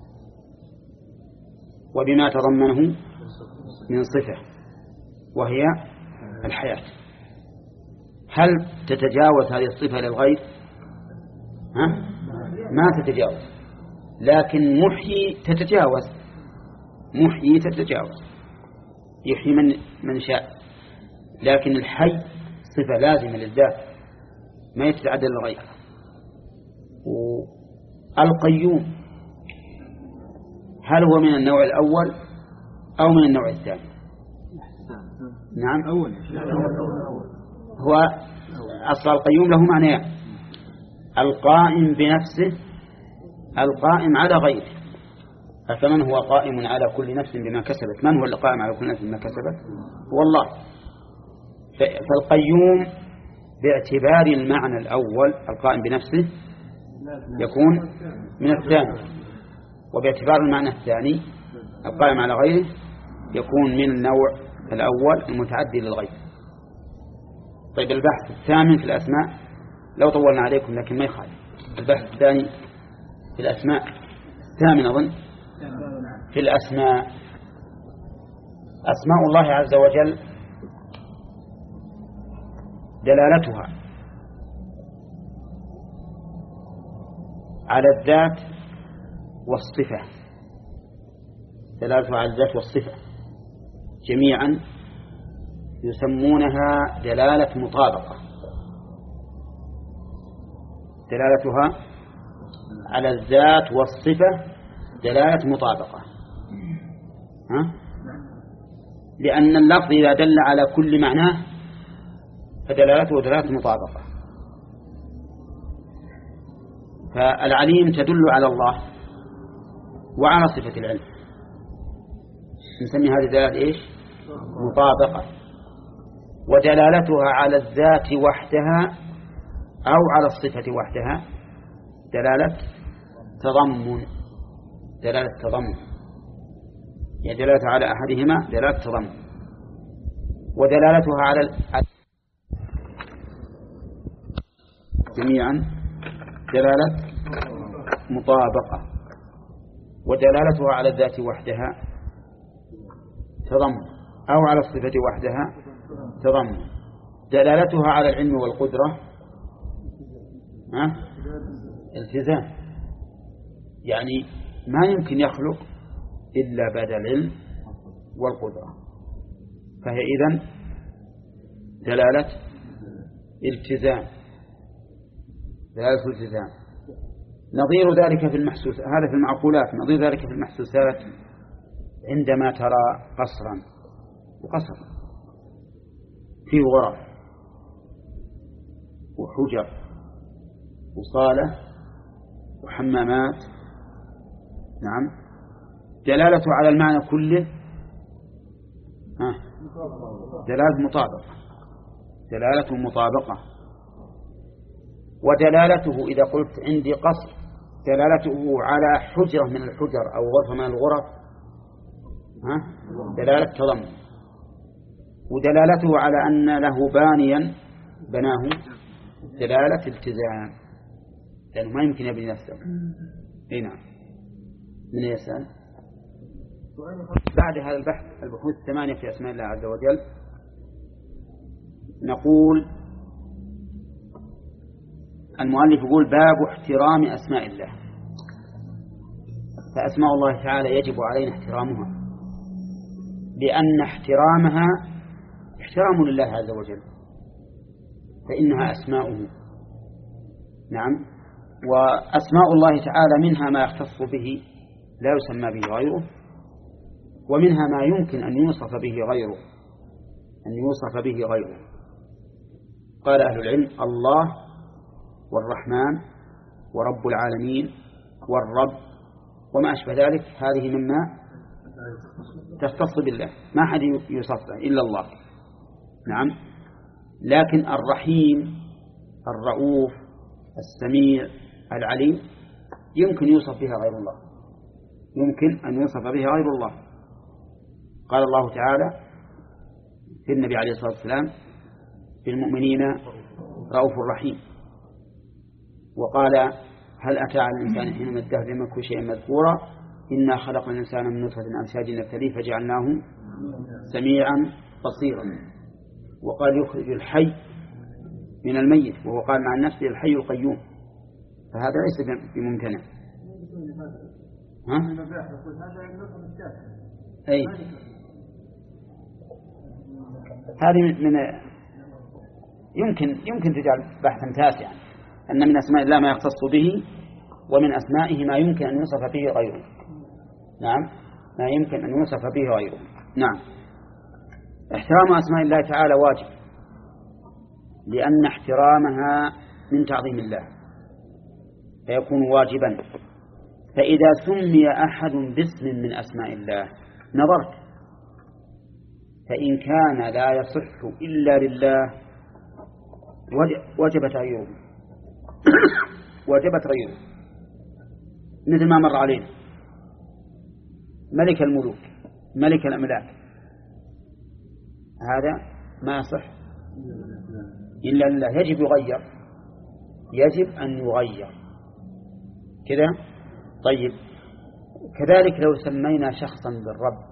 وبما تضمنه من صفة وهي الحياة. هل تتجاوز هذه الصفة للغير؟ ها؟ ما تتجاوز، لكن محيي تتجاوز، محيي تتجاوز، يحيي من من شاء. لكن الحي صفة لازمة للذات ما يتعدى للغير. والقيوم هل هو من النوع الأول أو من النوع الثاني. نعم هو أصل القيوم له معنيان: القائم بنفسه، القائم على غيره. فمن هو قائم على كل نفس بما كسبت؟ من هو القائم على كل نفس بما كسبت؟ هو الله. فالقيوم باعتبار المعنى الأول القائم بنفسه يكون من الثاني، وباعتبار المعنى الثاني القائم على غيره يكون من النوع الأول المتعدي للغير. طيب البحث الثامن في الأسماء، لو طولنا عليكم لكن ما يخالف. البحث الثاني في الأسماء، الثامن أظن في الأسماء، أسماء الله عز وجل دلالتها على الذات والصفة، دلالتها على الذات والصفة جميعا يسمونها دلالة مطابقة. دلالتها على الذات والصفة دلالة مطابقة، ها؟ لأن اللفظ إذا دل على كل معناه فدلالته دلالة مطابقة. فالعليم تدل على الله وعلى صفة العلم، نسمي هذه دلالة إيش؟ مطابقة. ودلالتها على الذات وحدها أو على الصفة وحدها دلالة تضمن، دلالة تضمن، يعني دلالتها على أحدهما دلالة تضمن، ودلالتها على جميعا دلالة مطابقة. ودلالتها على الذات وحدها تضمن أو على الصفة وحدها تضمن. دلالتها على العلم والقدرة ها؟ التزام، يعني ما يمكن يخلق إلا بعد العلم والقدرة، فهي إذن دلالة التزام، دلالة التزام. نظير ذلك في المحسوس، هذا في المعقولات، نظير ذلك في المحسوسات عندما ترى قصرا وقصر فيه غرف وحجر وصالة وحمامات، نعم، دلالته على المعنى كله ها دلالة مطابقة، دلالة مطابقة. ودلالته إذا قلت عندي قصر دلالته على حجرة من الحجر أو غرفة من الغرف ها دلالة تضمن. ودلالته على أن له بانيا بناه دلالة التزام، لأنه ما يمكن يبني نفسه. اي نعم. من يسأل بعد هذا البحث البحوث الثمانية في أسماء الله عز وجل نقول المؤلف يقول باب احترام أسماء الله. فأسماء الله تعالى يجب علينا احترامها، لأن احترامها احترام لله عز وجل، فإنها أسماؤه. نعم. وأسماء الله تعالى منها ما يختص به لا يسمى به غيره، ومنها ما يمكن أن يوصف به غيره أن يوصف به غيره. قال أهل العلم الله والرحمن ورب العالمين والرب وما أشبه ذلك، هذه مما تختص بالله، ما حد يوصف إلا الله. نعم. لكن الرحيم الرؤوف السميع العليم يمكن يوصف بها غير الله، يمكن أن يوصف بها غير الله. قال الله تعالى في النبي عليه الصلاة والسلام بالمؤمنين رؤوف رحيم، وقال هل أتى على الإنسان حين من الدهر لم يكن شيئا مذكورا إنا خلقنا الإنسان من نطفة أمشاج نبتليه فجعلناه سميعا بصيرا. وقال يخرج الحي من الميت، وهو قال مع النفس الحي القيوم، فهذا ليس بممتنع. ها؟ أي هذه من يمكن يمكن تجعل بحثا تاسعا، أن من أسماء الله ما يختص به، ومن أسمائه ما يمكن أن يوصف به غيره. نعم. ما يمكن أن يوصف به غيره. نعم. احترام أسماء الله تعالى واجب، لأن احترامها من تعظيم الله فيكون واجبا. فإذا سمي أحد باسم من أسماء الله نظرت، فإن كان لا يصح إلا لله وجبت غيره وجبت غيره، مثل ما مر علينا ملك الملوك، ملك الأملاك، هذا ما يصح إلا لله، يجب يغير، يجب أن يغير كذا. طيب كذلك لو سمينا شخصا بالرب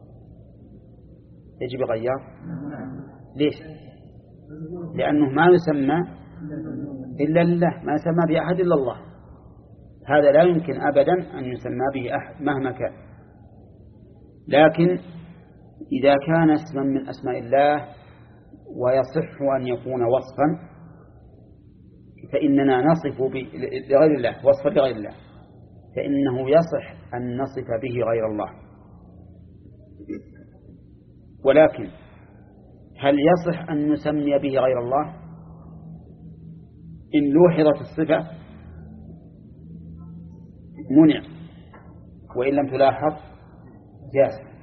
يجب يغير. ليش؟ لأنه ما يسمى إلا لله، ما يسمى بأحد إلا الله، هذا لا يمكن أبدا أن يسمى به أحد مهما كان. لكن إذا كان اسما من أسماء الله ويصح أن يكون وصفا فإننا نصف لغير الله، وصفا لغير الله، فإنه يصح أن نصف به غير الله. ولكن هل يصح أن نسمي به غير الله؟ إن لوحظت الصفة منع، وإن لم تلاحظ جاز.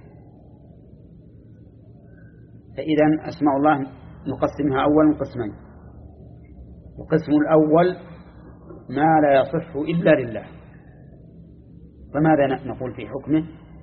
فإذا أسماء الله نقسمها أولا قسمين. القسم الأول ما لا يصح إلا لله، فماذا نقول في حكمه؟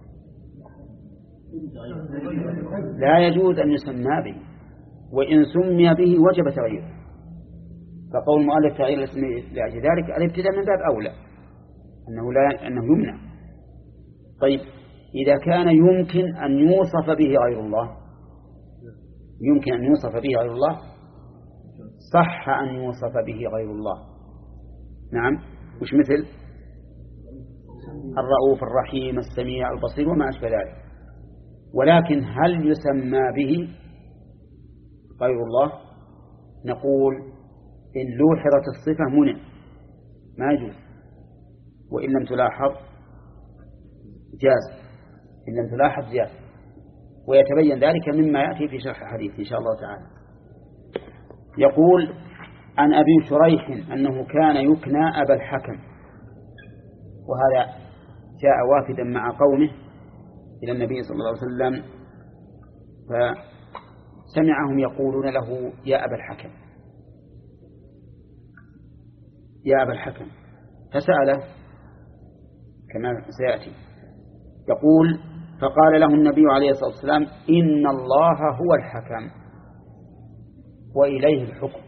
لا يجوز أن يسمى به، وإن سمي به وجب تغييره. فقول المؤلف تغيير الاسم لأجل ذلك الابتداء من باب أولى، أنه لا أنه يمنع. طيب إذا كان يمكن أن يوصف به غير الله، يمكن أن يوصف به غير الله، صح أن يوصف به غير الله. نعم. وش مثل؟ الرؤوف الرحيم السميع البصير وما أشبه ذلك. ولكن هل يسمى به غير الله؟ نقول إن لوحظت الصفة منع، ما يجوز، وإن لم تلاحظ جاز، إن لم تلاحظ جاز. ويتبين ذلك مما يأتي في شرح الحديث إن شاء الله تعالى. يقول عن أبي شريح أنه كان يكنى أبا الحكم، وهذا جاء وافدا مع قومه إلى النبي صلى الله عليه وسلم فسمعهم يقولون له يا أبا الحكم يا أبا الحكم، فسأله كما سيأتي. يقول فقال له النبي عليه الصلاة والسلام إن الله هو الحكم وإليه الحكم.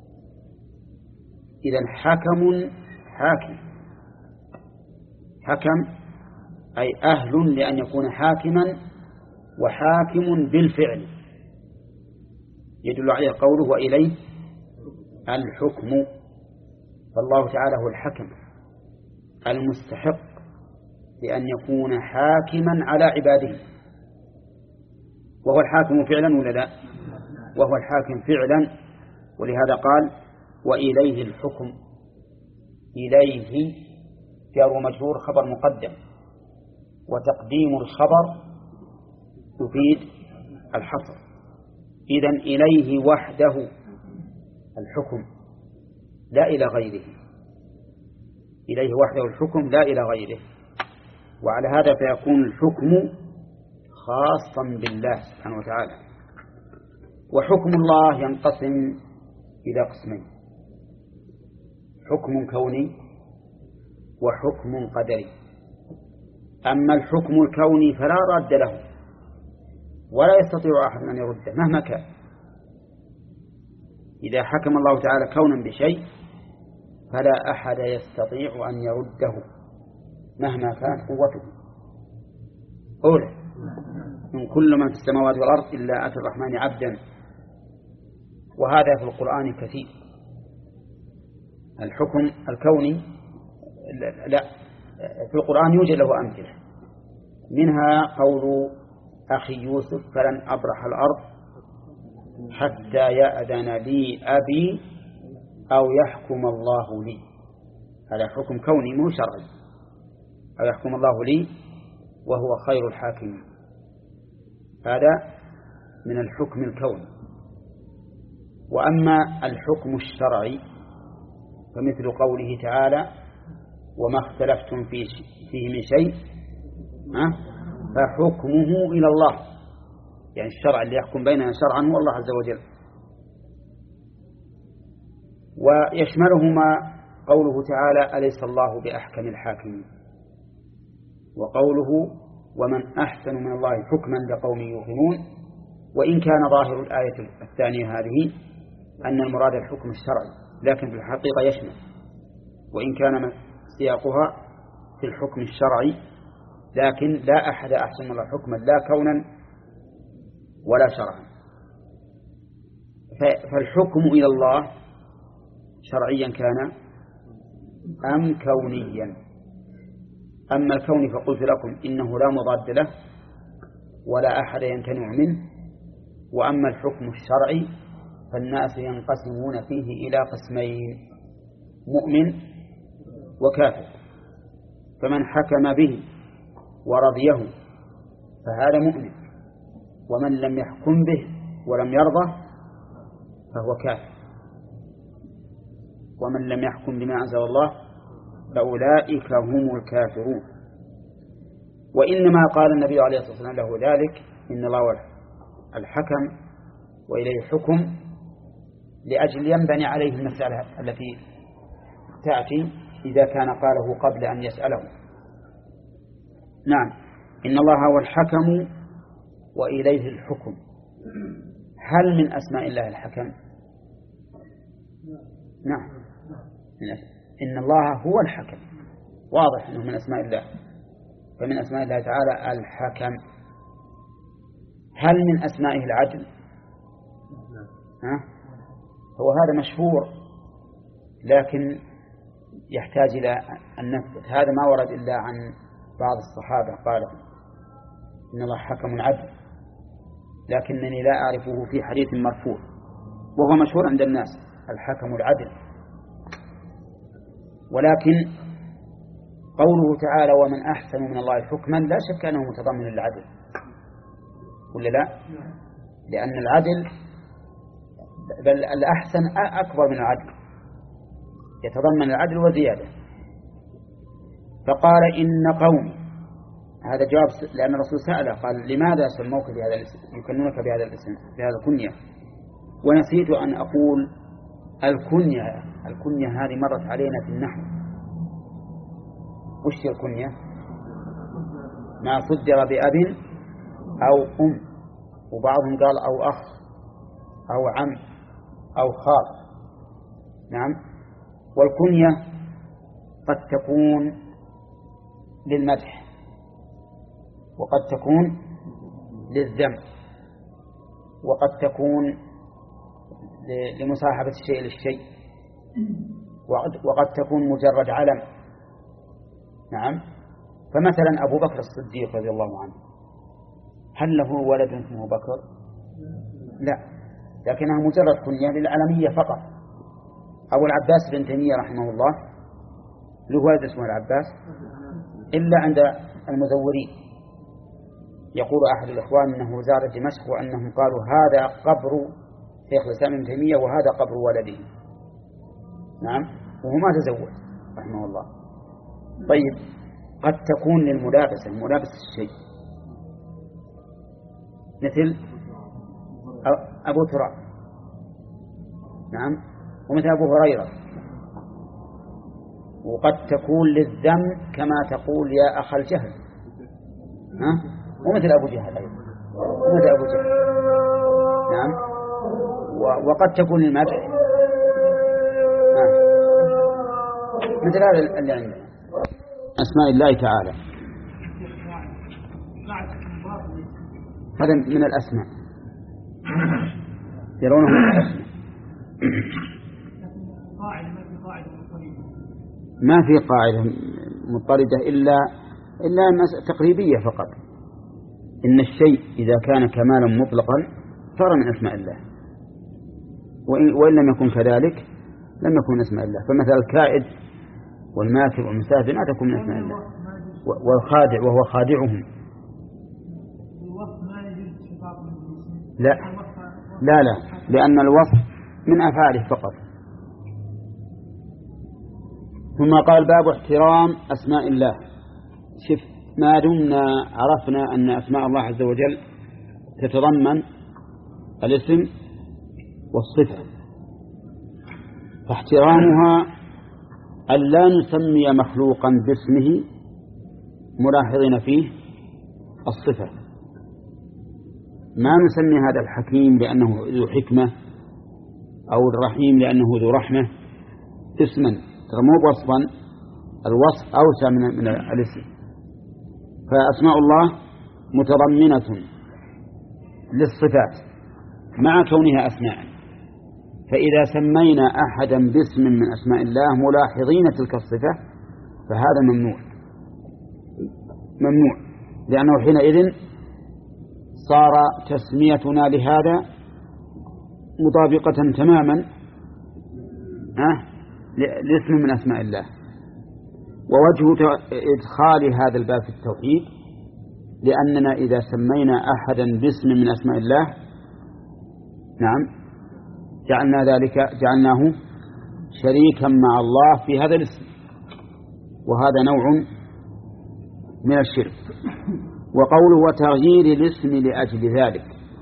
إذن حكم حاكم، حكم أي أهل لأن يكون حاكما، وحاكم بالفعل يدل عليه قوله وإليه الحكم. فالله تعالى هو الحكم المستحق لأن يكون حاكما على عباده، وهو الحاكم فعلا ولا لا؟ وهو الحاكم فعلا، ولهذا قال وإليه الحكم. إليه جار ومجرور خبر مقدم، وتقديم الخبر يفيد الحصر. إذن إليه وحده الحكم لا إلى غيره، إليه وحده الحكم لا إلى غيره. وعلى هذا فيكون الحكم خاصا بالله سبحانه وتعالى. وحكم الله ينقسم إلى قسمين: حكم كوني وحكم قدري. أما الحكم الكوني فلا رد له ولا يستطيع أحد أن يرده مهما كان. إذا حكم الله تعالى كونا بشيء فلا أحد يستطيع أن يرده مهما كانت قوته. أولا من كل من في السماوات والأرض إلا أتى الرحمن عبدا، وهذا في القرآن كثير. الحكم الكوني لا في القرآن يوجد له أمثلة، منها قول أخي يوسف فلن أبرح الأرض حتى يأذن لي أبي أو يحكم الله لي. هذا حكم كوني مو شرعي. أو يحكم الله لي وهو خير الحاكمين. هذا من الحكم الكوني. وأما الحكم الشرعي فمثل قوله تعالى وما اختلفتم فيه من شيء فحكمه إلى الله، يعني الشرع اللي يحكم بيننا شرعا هو الله عز وجل. ويشملهما قوله تعالى أليس الله بأحكم الحاكمين، وقوله ومن أحسن من الله حكما لقوم يوقنون. وإن كان ظاهر الآية الثانية هذه أن المراد الحكم الشرعي، لكن في الحقيقة يشمل، وإن كان سياقها في الحكم الشرعي، لكن لا أحد أحسن من الله حكما لا كونا ولا شرعا. فالحكم إلى الله شرعيا كان أم كونيا. أما الكون فقلت لكم إنه لا مضاد له ولا أحد يمتنع منه. وأما الحكم الشرعي فالناس ينقسمون فيه إلى قسمين، مؤمن وكافر. فمن حكم به ورضيه فهذا مؤمن، ومن لم يحكم به ولم يرضى فهو كافر. ومن لم يحكم بما أنزل الله فأولئك هم الكافرون. وإنما قال النبي عليه الصلاة والسلام له ذلك إن الله هو الحكم وإليه حكم، لأجل ينبني عليه المسألة التي تأتي إذا كان قاله قبل أن يسأله. نعم، إن الله هو الحكم وإليه الحكم. هل من أسماء الله الحكم؟ نعم، إن الله هو الحكم، واضح أنه من أسماء الله. فمن أسماء الله تعالى الحكم. هل من أسمائه العدل؟ ها؟ هو هذا مشهور، لكن يحتاج إلى أن نثبت. هذا ما ورد إلا عن بعض الصحابة قالوا إن الله حكم عدل، لكنني لا أعرفه في حديث مرفوع، وهو مشهور عند الناس الحكم العدل. ولكن قوله تعالى ومن أحسن من الله حكما لا شك أنه متضمن للعدل، ولا لا؟ لأن العدل بل الأحسن أكبر من العدل، يتضمن العدل وزيادة. فقال إن قومي، هذا جواب لأن الرسول سأله قال لماذا سموك بهذا الاسم، يكنونك بهذا الاسم بهذا الكنية. ونسيت أن أقول الكنية الكنية هذه مرت علينا في النحو. وش الكنية؟ ما صدر بأب أو أم، وبعضهم قال أو أخ أو عم أو خال. نعم. والكنية قد تكون للمدح وقد تكون للذم وقد تكون لمصاحبة الشيء للشيء وقد تكون مجرد علم. نعم. فمثلا أبو بكر الصديق رضي الله عنه هل له ولد اسمه بكر؟ لا، لكنها مجرد كنية للعلمية فقط. أبو العباس بن تيمية رحمه الله له ولد اسمه العباس إلا عند المزورين. يقول أحد الإخوان أنه زار دمشق وأنهم قالوا هذا قبر شيخ الإسلام ابن تيمية وهذا قبر ولده. نعم. وهو ما تزوج رحمه الله. طيب، قد تكون للملابسة، الملابسة الشيء، مثل أبو تراب. نعم. ومثل أبو هريرة. وقد تكون للذم كما تقول يا أخ الجهل. ها؟ ومثل أبو جهل أيضا، ومثل أبو جهل. نعم. وقد تكون للمدح، مثل هذا اللي عندنا أسماء الله تعالى. هذا من الأسماء يرونه من الأسماء. ما في قاعدة مضطردة إلا إلا تقريبية فقط. إن الشيء إذا كان كمالا مطلقا صار من أسماء الله، وإن لم يكن كذلك لم يكن اسم الله. فمثل الكائد والماكر والمسافر لا تكون من اسماء الله. والخادع وهو خادعهم لا لا لا لأن الوصف من أفعاله فقط. ثم قال باب احترام أسماء الله. شف ما دمنا عرفنا أن أسماء الله عز وجل تتضمن الاسم والصفة، فاحترامها أن لا نسمي مخلوقا باسمه ملاحظين فيه الصفة. ما نسمي هذا الحكيم لأنه ذو حكمة أو الرحيم لأنه ذو رحمة اسما، ترى مو وصفا، الوصف أوسع من, من الاسم. فأسماء الله متضمنة للصفات مع كونها أسماء، فإذا سمينا أحدا باسم من أسماء الله ملاحظين تلك الصفة فهذا ممنوع ممنوع لأنه حينئذ صار تسميتنا لهذا مطابقة تماما لاسم من أسماء الله. ووجه إدخال هذا الباب في التوحيد لأننا إذا سمينا أحدا باسم من أسماء الله نعم جعلنا ذلك جعلناه شريكا مع الله في هذا الاسم، وهذا نوع من الشرك. وقوله وتغيير الاسم لأجل ذلك،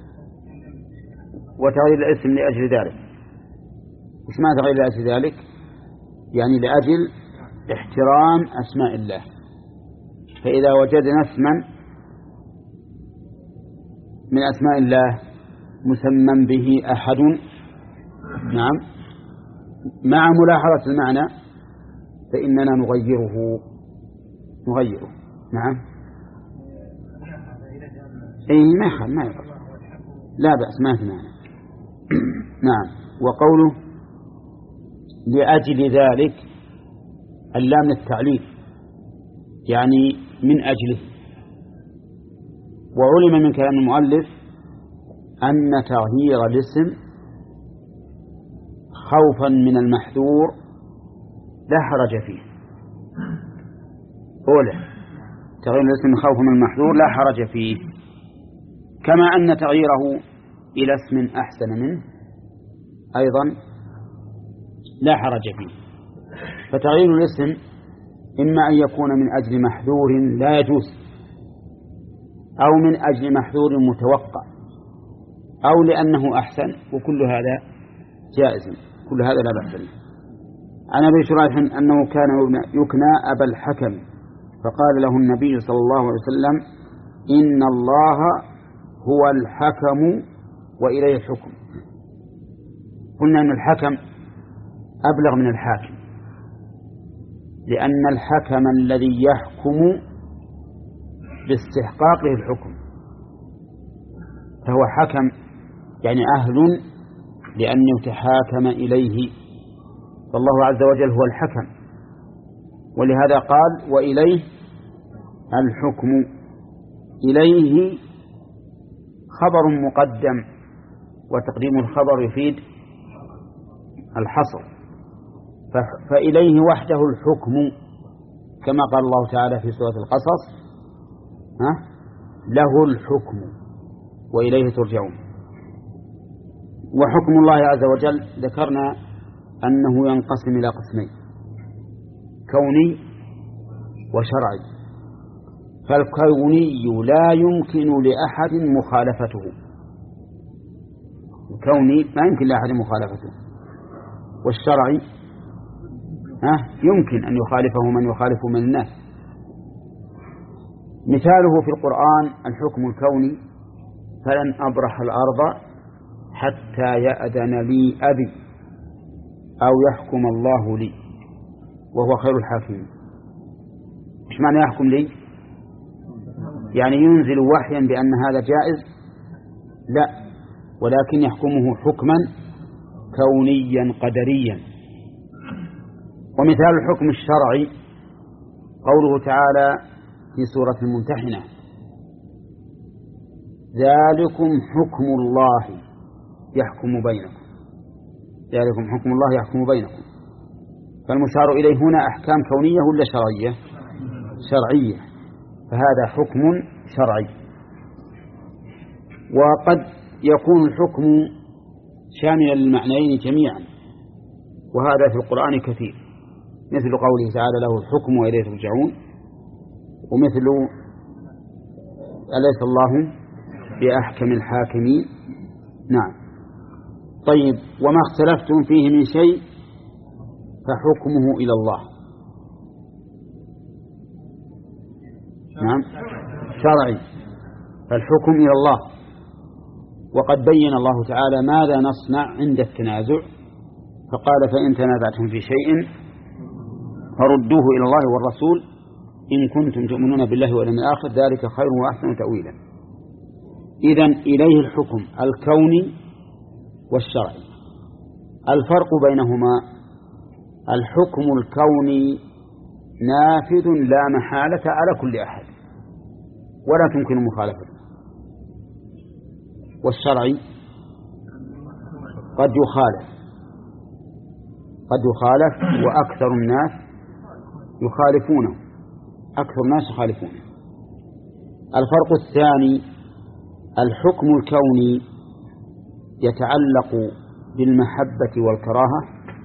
وتغيير الاسم لأجل ذلك، إيش معنى تغيير لأجل ذلك؟ يعني لأجل احترام أسماء الله. فإذا وجدنا اسما من أسماء الله مسمى به أحد نعم مع ملاحظة المعنى فإننا نغيره نغيره نعم أي ما يخل ما يخل لا بأس ما في معنى نعم. وقوله لأجل ذلك اللام التعليل يعني من أجله. وعلم من كلام المؤلف أن تغيير الاسم خوفا من المحذور لا حرج فيه. أولا تغيير الاسم خوفا من المحذور لا حرج فيه، كما أن تغييره إلى اسم أحسن منه أيضا لا حرج فيه. فتغيير الاسم إما أن يكون من أجل محذور لا يجوز، أو من أجل محذور متوقع، أو لأنه أحسن، وكل هذا جائز، كل هذا لا بأس به. عن أبي شريح أنه كان يكنى أبا الحكم فقال له النبي صلى الله عليه وسلم إن الله هو الحكم وإليه الحكم. قلنا أن الحكم أبلغ من الحاكم، لأن الحكم الذي يحكم باستحقاقه الحكم، فهو حكم يعني أهل لأن يتحاكم إليه، فالله عز وجل هو الحكم، ولهذا قال وإليه الحكم. إليه خبر مقدم، وتقديم الخبر يفيد الحصر، فإليه وحده الحكم كما قال الله تعالى في سورة القصص ها له الحكم وإليه ترجعون. وحكم الله عز وجل ذكرنا أنه ينقسم إلى قسمين، كوني وشرعي. فالكوني لا يمكن لأحد مخالفته، الكوني ما يمكن لأحد مخالفته، والشرعي ها يمكن أن يخالفه من يخالفه من الناس. مثاله في القرآن الحكم الكوني فلن أبرح الأرض حتى يأذن لي أبي أو يحكم الله لي وهو خير الحاكمين. إيش معنى يحكم لي؟ يعني ينزل وحيا بأن هذا جائز؟ لا، ولكن يحكمه حكما كونيا قدريا. ومثال الحكم الشرعي قوله تعالى في سورة الممتحنة ذلكم حكم الله يحكم بينكم، ذلكم حكم الله يحكم بينكم. فالمشار إليه هنا أحكام كونية ولا شرعية؟ شرعية، فهذا حكم شرعي. وقد يكون الحكم شاملا للمعنيين جميعا، وهذا في القرآن كثير، مثل قوله تعالى له الحكم وإليه ترجعون، ومثل أليس الله بأحكم الحاكمين. نعم. طيب، وما اختلفتم فيه من شيء فحكمه إلى الله. نعم، شرعي، فالحكم إلى الله. وقد بين الله تعالى ماذا نصنع عند التنازع، فقال فإن تنازعتم في شيء فردوه إلى الله والرسول إن كنتم تؤمنون بالله واليوم الآخر ذلك خير وأحسن تأويلا. إذن إليه الحكم الكوني والشرعي. الفرق بينهما: الحكم الكوني نافذ لا محالة على كل أحد ولا تمكن مخالفته، والشرعي قد يخالف قد يخالف وأكثر الناس يخالفونه أكثر الناس يخالفونه. الفرق الثاني: الحكم الكوني يتعلق بالمحبة والكراهة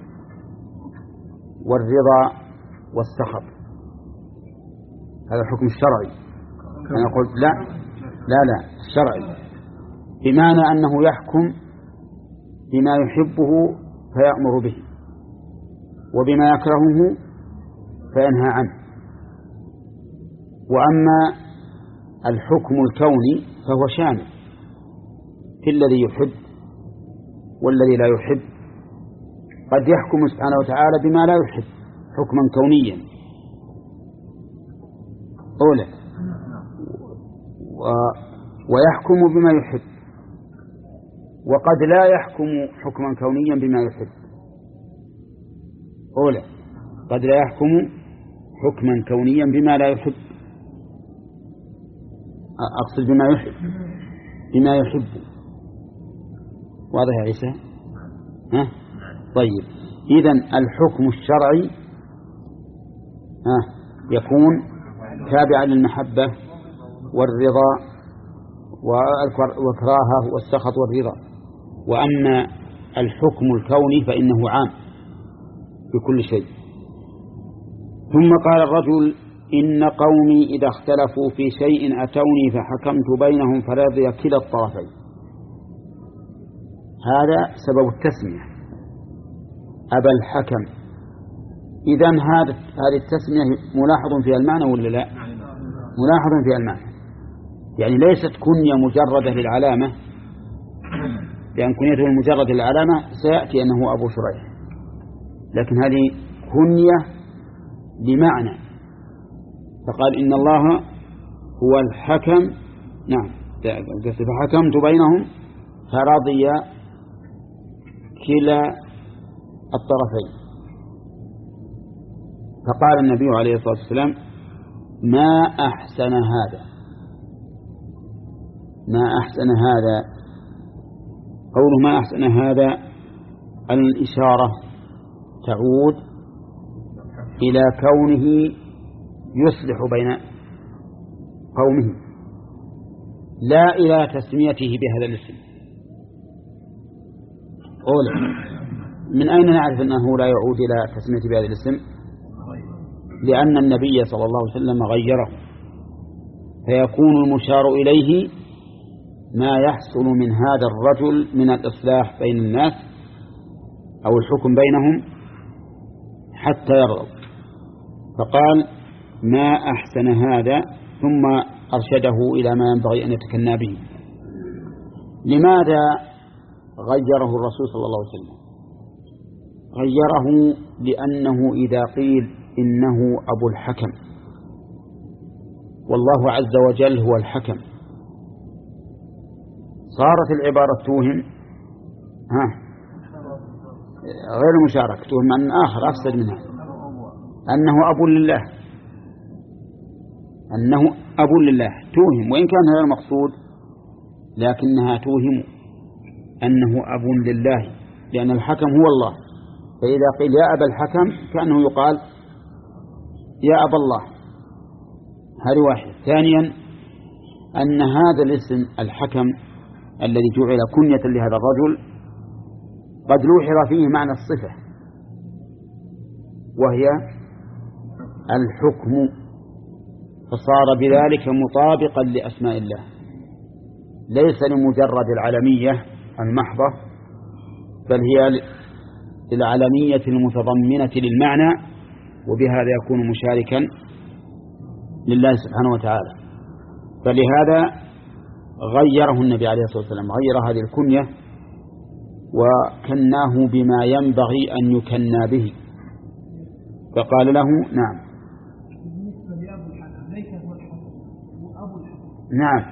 والرضا والسخط، هذا الحكم الشرعي. أنا قلت لا لا لا الشرعي، بمعنى أنه يحكم بما يحبه فيأمر به، وبما يكرهه فينهى عنه. وأما الحكم الكوني فهو شامل في الذي يحب والذي لا يحب. قد يحكم سبحانه وتعالى بما لا يحب حكما كونيا أولا، ويحكم بما يحب، وقد لا يحكم حكما كونيا بما يحب أولا، قد لا يحكم حكما كونيا بما لا يحب، أقصد بما يحب بما يحب. واضح يا عيسى؟ ها؟ طيب، إذن الحكم الشرعي ها يكون تابعا للمحبة والرضا والكراهة والسخط والرضا. وأما الحكم الكوني فإنه عام بكل شيء. ثم قال الرجل: إن قومي إذا اختلفوا في شيء أتوني فحكمت بينهم فرضي كلا الطرفين. هذا سبب التسمية، أبا الحكم. إذن هذه التسمية ملاحظ فيها المعنى ولا لا؟ ملاحظ فيها المعنى، يعني ليست كنية مجردة للعلامة، لأن كنيته المجردة للعلامة سيأتي أنه أبو شريح، لكن هذه كنية بمعنى، فقال إن الله هو الحكم. نعم، فحكمت بينهم فرضي كلا الطرفين. فقال النبي عليه الصلاة والسلام: ما أحسن هذا، ما أحسن هذا. قوله ما أحسن هذا الإشارة تعود إلى كونه يصلح بين قومه، لا إلى تسميته بهذا الاسم. أولا، من أين نعرف أنه لا يعود إلى تسميته بهذا الاسم؟ لأن النبي صلى الله عليه وسلم غيره، فيكون المشار إليه ما يحصل من هذا الرجل من الإصلاح بين الناس أو الحكم بينهم حتى يرضوا. فقال: ما أحسن هذا، ثم أرشده إلى ما ينبغي أن يتكنى به. لماذا غيره الرسول صلى الله عليه وسلم؟ غيره لأنه إذا قيل إنه أبو الحكم والله عز وجل هو الحكم صارت العبارة توهم ها غير مشاركة، توهم أن آخر أفسد منها، أنه أبو لله، أنه أبو لله توهم، وإن كان هذا المقصود لكنها توهم أنه أبو لله، لأن الحكم هو الله. فإذا قيل يا أبا الحكم كأنه يقال يا أبا الله. هذه واحد. ثانيا، أن هذا الاسم الحكم الذي جعل كنية لهذا الرجل قد لوحظ فيه معنى الصفة وهي الحكم، فصار بذلك مطابقا لأسماء الله، ليس لمجرد العلمية المحضة، بل هي العلمية المتضمنة للمعنى، وبهذا يكون مشاركا لله سبحانه وتعالى. فلهذا غيره النبي عليه الصلاة والسلام، غير هذه الكنية وكناه بما ينبغي أن يكنى به، فقال له نعم نعم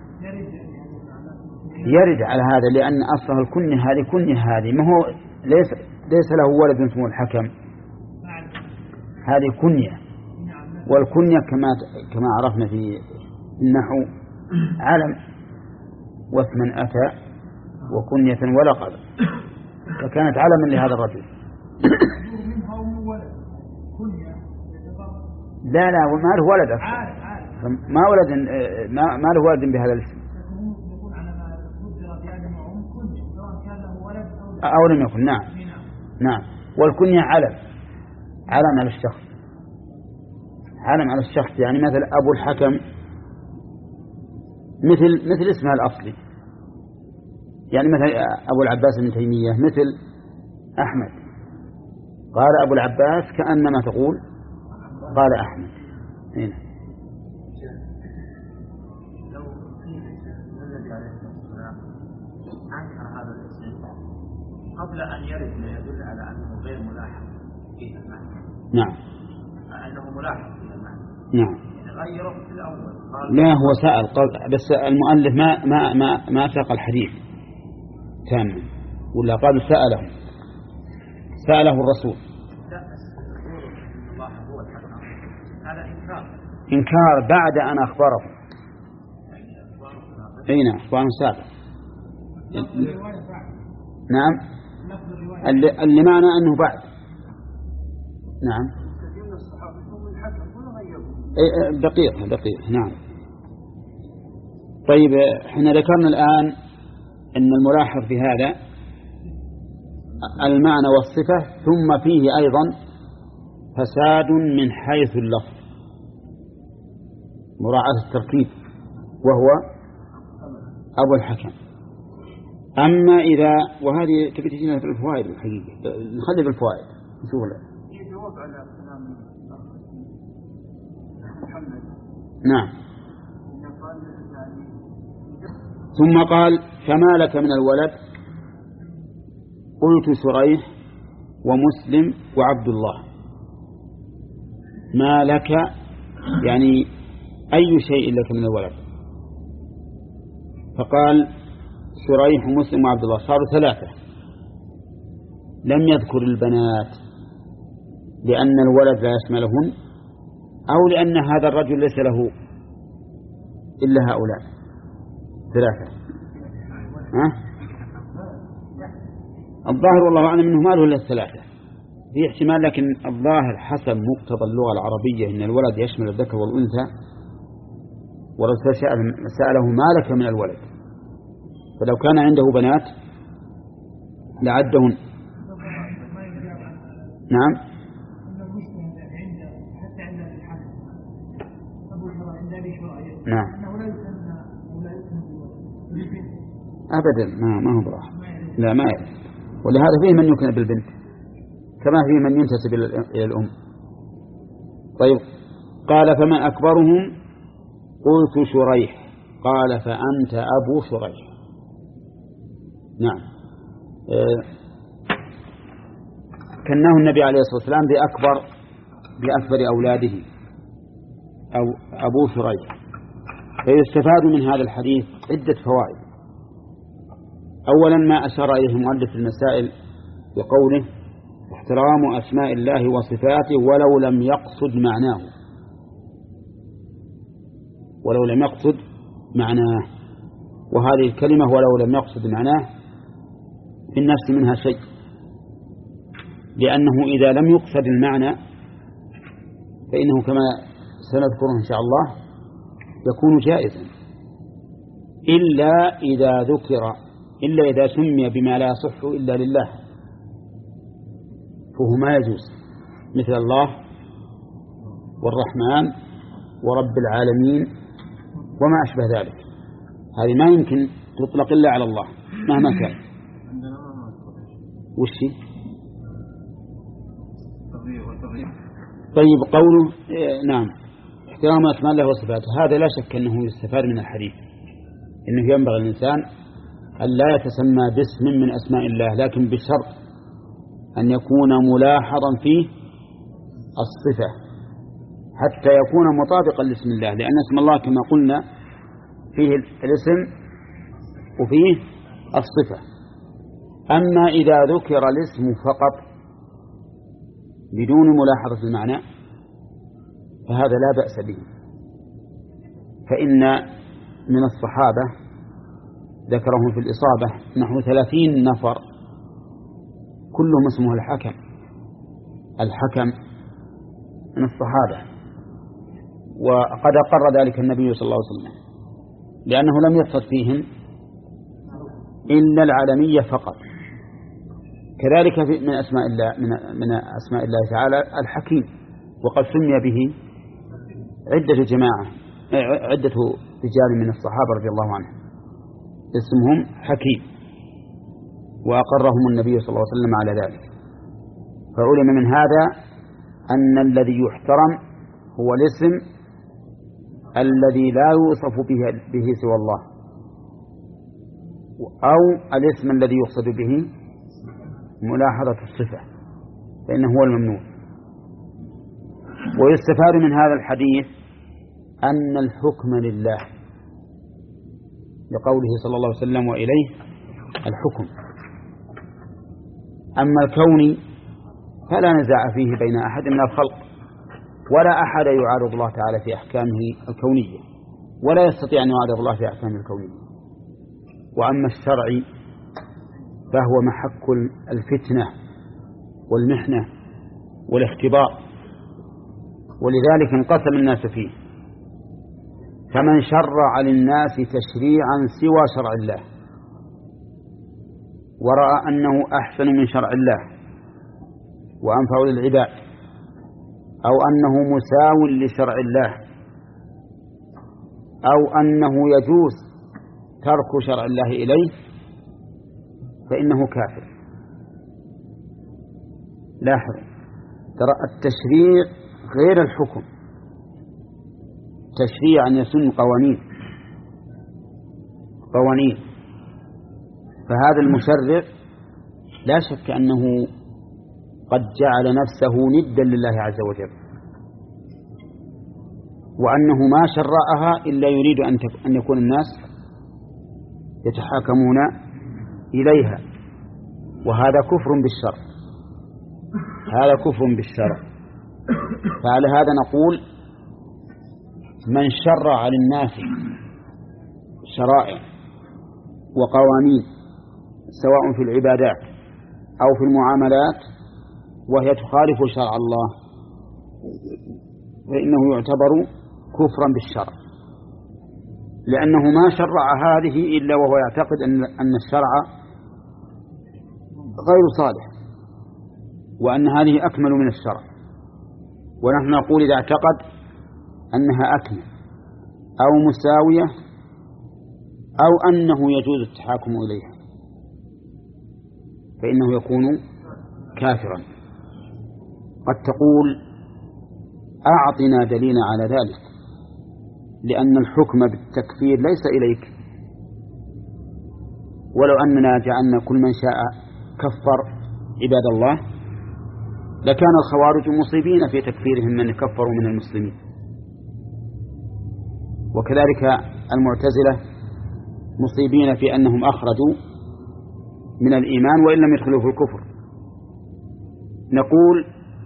يرد على هذا، لأن أصلها الكنية هذه كنية هذه ما هو ليس ليس له ولد اسمه الحكم، هذه كنية، والكنية كما كما عرفنا في النحو علم واسما أتى وكنية ولقب، فكانت علما لهذا الرجل. لا لا ما له ولد أصلا، ما ولد ما ما له ولد بهذا الاسم أو لم يكن. نعم نعم والكنية علم، علم على الشخص، علم على الشخص، يعني مثل أبو الحكم مثل مثل اسمها الأصلي، يعني مثل أبو العباس بن تيمية مثل أحمد، قال أبو العباس كأنما تقول قال أحمد. هنا لو في النبي عليه الصلاة والسلام أنكر هذا الاسم قبل أن يرد ما يدل على أنه غير ملاحظ فيه المعنى. نعم أنه ملاحظ فيه المعنى. نعم غيره في الأول. لا هو سأل، بس المؤلف ما ما ما ما ساق الحديث تاما، ولا قال سأله سأله الرسول. لا الله هو الحكم، هذا إنكار إنكار بعد أن أخبره. أين أخباره سابق؟ نعم اللي, اللي معنى أنه بعد. نعم دقيقة دقيقة. نعم طيب احنا ذكرنا الآن أن الملاحظ في هذا المعنى والصفة، ثم فيه أيضا فساد من حيث اللفظ، مراعاة التركيب، وهو أبو الحكم. أما إذا وهذه تبي تجينا في الفوائد الحقيقة، نخلي بالفوائد نشوف له. نعم ثم قال فما لك من الولد؟ قلت شريح ومسلم وعبد الله. ما لك يعني أي شيء لك من الولد؟ فقال شريح ومسلم وعبد الله، صاروا ثلاثة. لم يذكر البنات لأن الولد لا يشملهن، أو لأن هذا الرجل ليس له إلا هؤلاء ثلاثة. ها؟ الظاهر والله أعلم أنه ما له إلا الثلاثة، في احتمال، لكن الظاهر حسب مقتضى اللغة العربية أن الولد يشمل الذكر والأنثى، ورسول سأله ما لك من الولد، فلو كان عنده بنات لعدهن. نعم نعم أبدا ما ما هو براح، لا ما يعرف، ولهذا فيه من يكن بالبنت كما فيه من ينتسب إلى الأم. طيب قال فمن أكبرهم؟ قلت شريح. قال فأنت أبو شريح. نعم آه. كناه النبي عليه الصلاة والسلام بأكبر بأكبر أولاده أو أبو شريح. فيستفاد من هذا الحديث عدة فوائد. أولا ما أشار إليه المؤلف في المسائل بقوله احترام أسماء الله وصفاته ولو لم يقصد معناه، ولو لم يقصد معناه، وهذه الكلمة ولو لم يقصد معناه في النفس منها شيء، لأنه إذا لم يقصد المعنى فإنه كما سنذكره إن شاء الله يكون جائزا، إلا إذا ذكر إلا إذا سمي بما لا يصح إلا لله فهو ما يجوز، مثل الله والرحمن ورب العالمين وما أشبه ذلك. هذه ما يمكن تطلق إلا على الله مهما كان. وشي طيب قوله إيه نعم احترام أسماء الله وصفاته، هذا لا شك أنه يستفاد من الحديث أنه ينبغي الإنسان أن لا يتسمى باسم من أسماء الله، لكن بشرط أن يكون ملاحظا فيه الصفة حتى يكون مطابقا لاسم الله، لأن اسم الله كما قلنا فيه الاسم وفيه الصفة. أما إذا ذكر الاسم فقط بدون ملاحظة المعنى فهذا لا بأس به، فإن من الصحابة ذكرهم في الإصابة نحو ثلاثين نفر كلهم اسمه الحكم الحكم من الصحابة، وقد أقر ذلك النبي صلى الله عليه وسلم لأنه لم يقصد فيهم إلا العالمية فقط. كذلك من أسماء الله من, من أسماء الله تعالى الحكيم، وقد سمي به عدة جماعة عدة رجال من الصحابة رضي الله عنهم اسمهم حكيم، وأقرهم النبي صلى الله عليه وسلم على ذلك. فعلم من هذا أن الذي يحترم هو الاسم الذي لا يوصف به, به سوى الله، أو الاسم الذي يقصد به ملاحظة الصفة فإنه هو الممنوع. ويستفاد من هذا الحديث أن الحكم لله لقوله صلى الله عليه وسلم وإليه الحكم. أما الكوني فلا نزاع فيه بين أحد من الخلق، ولا أحد يعارض الله تعالى في أحكامه الكونية، ولا يستطيع أن يعارض الله في أحكامه الكونية. وأما الشرعي فهو محك الفتنة والمحنة والاختبار، ولذلك انقسم الناس فيه، فمن شرع للناس تشريعا سوى شرع الله ورأى أنه أحسن من شرع الله وأنفع للعباد، أو أنه مساو لشرع الله، أو أنه يجوز ترك شرع الله إليه، فإنه كافر. لاحظ ترى التشريع غير الحكم. تشريع أن يسن قوانين قوانين فهذا المشرع لا شك أنه قد جعل نفسه ندا لله عز وجل، وأنه ما شرعها إلا يريد أن يكون الناس يتحاكمون إليها، وهذا كفر بالشرع هذا كفر بالشرع. فعلى هذا نقول من شرع للناس شرائع وقوانين سواء في العبادات أو في المعاملات وهي تخالف شرع الله فإنه يعتبر كفرا بالشرع، لأنه ما شرع هذه إلا وهو يعتقد أن الشرع غير صالح وأن هذه أكمل من الشرع، ونحن نقول إذا اعتقد أنها أكمل أو مساوية أو أنه يجوز التحاكم إليها فإنه يكون كافرا. قد تقول أعطنا دليلا على ذلك، لأن الحكم بالتكفير ليس إليك، ولو أننا جعلنا كل من شاء كفر عباد الله لكان الخوارج مصيبين في تكفيرهم من كفروا من المسلمين، وكذلك المعتزلة مصيبين في أنهم أخرجوا من الإيمان وإن لم يدخلوا في الكفر. نقول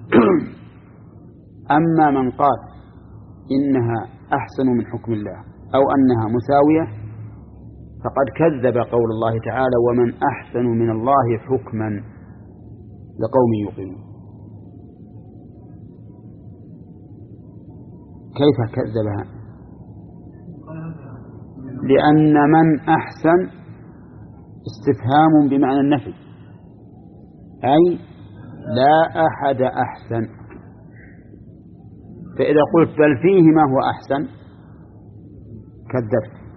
أما من قال إنها أحسن من حكم الله أو أنها مساوية فقد كذب قول الله تعالى ومن أحسن من الله حكما لقوم يوقنون. كيف كذبها؟ لأن من أحسن استفهام بمعنى النفي، أي لا أحد أحسن. فإذا قلت بل فيه ما هو أحسن كذبت.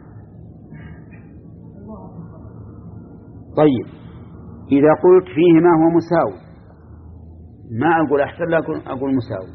طيب إذا قلت فيه ما هو مساوي، ما أقول أحسن لكن أقول مساوي،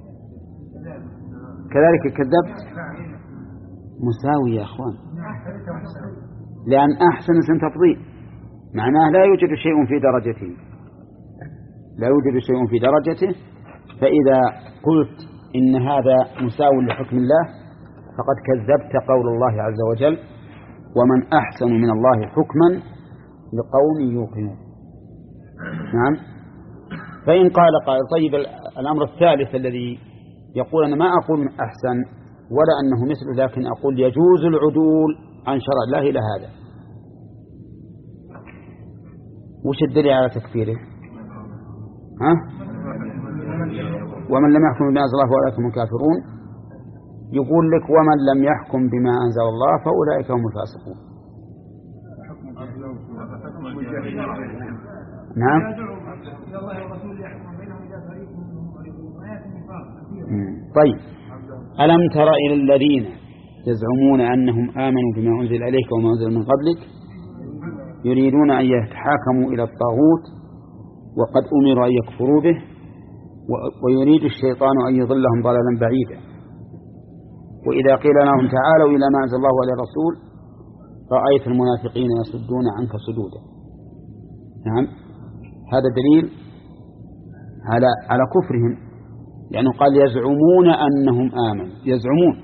كذلك كذبت. مساوي يا أخوان، لأن أحسن اسم تفضيل، معناه لا يوجد شيء في درجته، لا يوجد شيء في درجته. فإذا قلت إن هذا مساوي لحكم الله فقد كذبت قول الله عز وجل: ومن أحسن من الله حكما لقوم يوقنون. نعم. فإن قال قائل: طيب الأمر الثالث الذي يقول أنا ما أقول من أحسن ولا أنه مثله، لكن أقول يجوز العدول عن شرع الله إلى هذا، وش الدليل على تكفيره؟ ها؟ ومن لم يحكم بما أنزل الله فأولئك هم الكافرون. يقول لك: ومن لم يحكم بما أنزل الله فأولئك هم الفاسقون. نعم. طيب، ألم تر إلى الذين يزعمون أنهم آمنوا بما أنزل إليك وما أنزل من قبلك يريدون أن يتحاكموا إلى الطاغوت وقد أمروا أن يكفروا به ويريد الشيطان أن يضلهم ضلالا بعيدا. وإذا قيل لهم تعالوا إلى ما أنزل الله وإلى الرسول رأيت المنافقين يصدون عنك صدودا. نعم، هذا دليل على على كفرهم، يعني قال يزعمون أنهم آمنوا، يزعمون،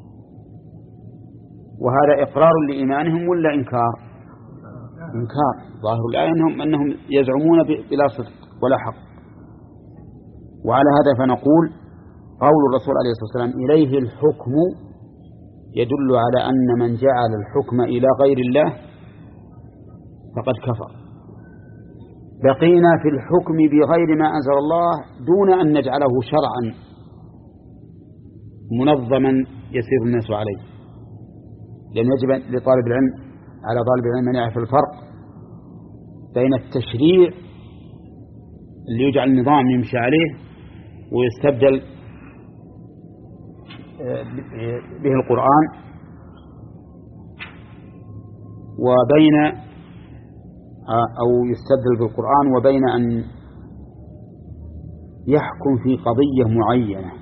وهذا إقرار لإيمانهم ولا إنكار؟ إنكار. ظاهر الآية أنهم, أنهم يزعمون بلا صدق ولا حق. وعلى هذا فنقول قول الرسول عليه الصلاة والسلام إليه الحكم يدل على أن من جعل الحكم إلى غير الله فقد كفر. بقينا في الحكم بغير ما أنزل الله دون أن نجعله شرعا منظما يسير الناس عليه، لأن يجب لطالب العلم على طالب العلم أن يعرف الفرق بين التشريع اللي يجعل النظام يمشي عليه ويستبدل به القرآن، وبين أو يستدل بالقرآن، وبين أن يحكم في قضية معينة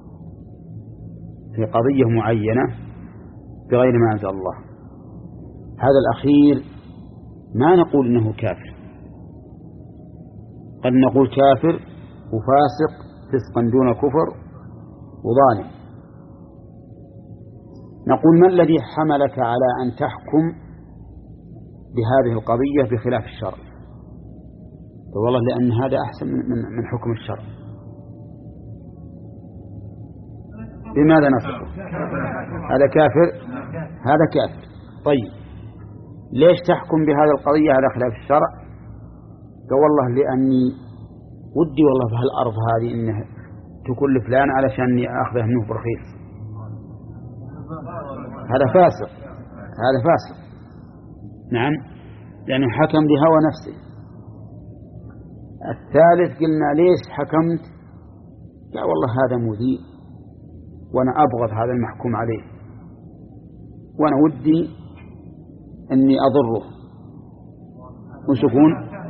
في قضية معينة بغير ما أنزل الله. هذا الأخير ما نقول إنه كافر، قد نقول كافر وفاسق فسقا دون كفر وظالم. نقول ما الذي حملك على أن تحكم بهذه القضية بخلاف الشرع؟ والله لأن هذا أحسن من من حكم الشرع. بماذا نصفه؟ هذا كافر، هذا كافر. طيب ليش تحكم بهذه القضية على خلاف الشرع؟ قال والله لأني ودي والله في هالأرض هذه إنه تكون لفلان علشان أخذه منه برخيص. هذا فاسق، هذا فاسق. نعم، لأنه حكم بهوى نفسه. الثالث قلنا ليش حكمت؟ قال والله هذا مذيع وأنا أبغض هذا المحكوم عليه وأنا ودي أني أضره، وش يكون؟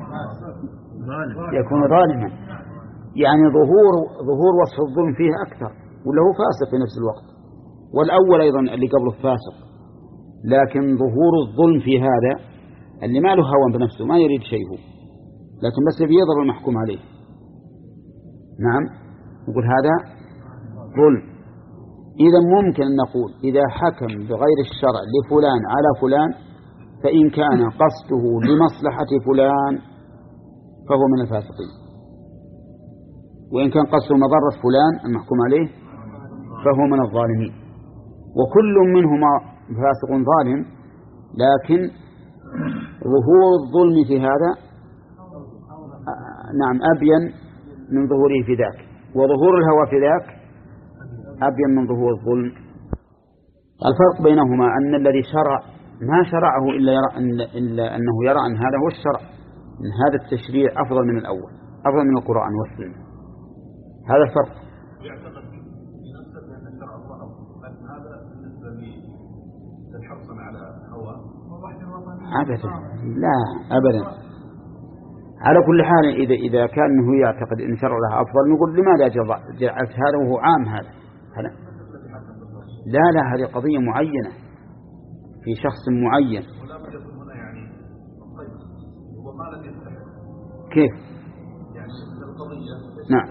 يكون ظالما. يعني ظهور ظهور وصف الظلم فيه أكثر، ولا هو فاسق في نفس الوقت، والأول أيضا اللي قبله فاسق، لكن ظهور الظلم في هذا اللي ما له هوى بنفسه ما يريد شيء هو، لكن بس بيضر المحكوم عليه. نعم، نقول هذا ظلم. إذا ممكن أن نقول إذا حكم بغير الشرع لفلان على فلان فإن كان قصده لمصلحة فلان فهو من الفاسقين، وإن كان قصده مضرة فلان المحكوم عليه فهو من الظالمين. وكل منهما فاسق ظالم، لكن ظهور الظلم في هذا نعم أبين من ظهوره في ذاك، وظهور الهوى في ذاك أبين من ظهور الظلم. الفرق بينهما أن الذي شرع ما شرعه إلا, يرى أن إلا أنه يرى أن هذا هو الشرع، أن هذا التشريع أفضل من الأول، أفضل من القرآن والسنة. هذا الفرق. يعتقد بنفسه بأن شرع الله أفضل، لكن هذا بالنسبة للحرص على هواه أبدا لا أبدا. على كل حال إذا إذا كان هو يعتقد أن شرع الله أفضل نقول لماذا جعلت هذا وهو عام؟ هذا هذا لا لا هذه قضية معينة في شخص معين. كيف؟ نعم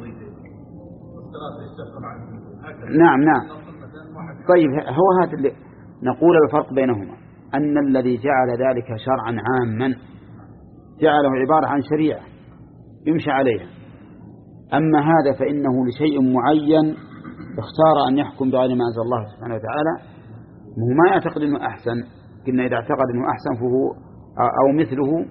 نعم نعم. طيب هو هذا اللي نقول الفرق بينهما، أن الذي جعل ذلك شرعا عاما جعله عبارة عن شريعة يمشي عليها، أما هذا فإنه لشيء معين اختار أن يحكم بغير ما أنزل الله سبحانه وتعالى، وهو ما يعتقد أنه أحسن. كنا إذا اعتقد أنه أحسن فهو أو مثله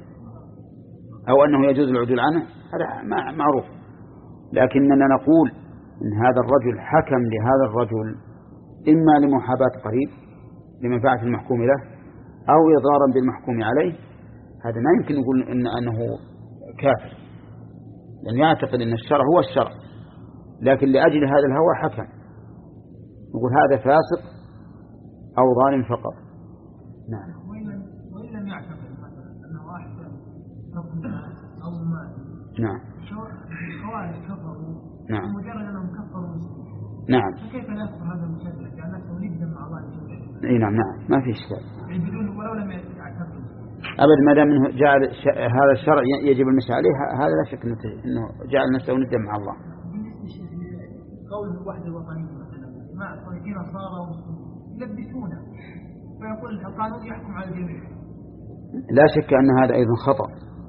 أو أنه يجوز العدول عنه هذا معروف، لكننا نقول إن هذا الرجل حكم لهذا الرجل إما لمحاباة قريب لمنفعة المحكوم له أو إضرارا بالمحكوم عليه، هذا ما يمكن نقول إن أنه كافر، لأن يعتقد أن الشرع هو الشرع، لكن لأجل هذا الهوى حكم. نقول هذا فاسق أو ظالم فقط. نعم. وإن لم يعتقد مثلا أنه أحسن رب أو مال. نعم. الخوارج كفروا. نعم. مجرد أنهم كفروا مسلمين. نعم. فكيف لا يكفر هذا المشرك؟ لأن نفسه ندم مع الله عز وجل. إيه نعم نعم ما في إشكال. يعني بدون ولو لم يعتقد. أبد ما دام منه جعل هذا الشرع يجب المشي عليه، هذا لا شك إنه جعل نفسه ندم مع الله. قول الوحدة الوطنية مثلا ما صايرين صار يلبسونه فيقول القانون يحكم على الجميع. لا شك أن هذا أيضا خطأ،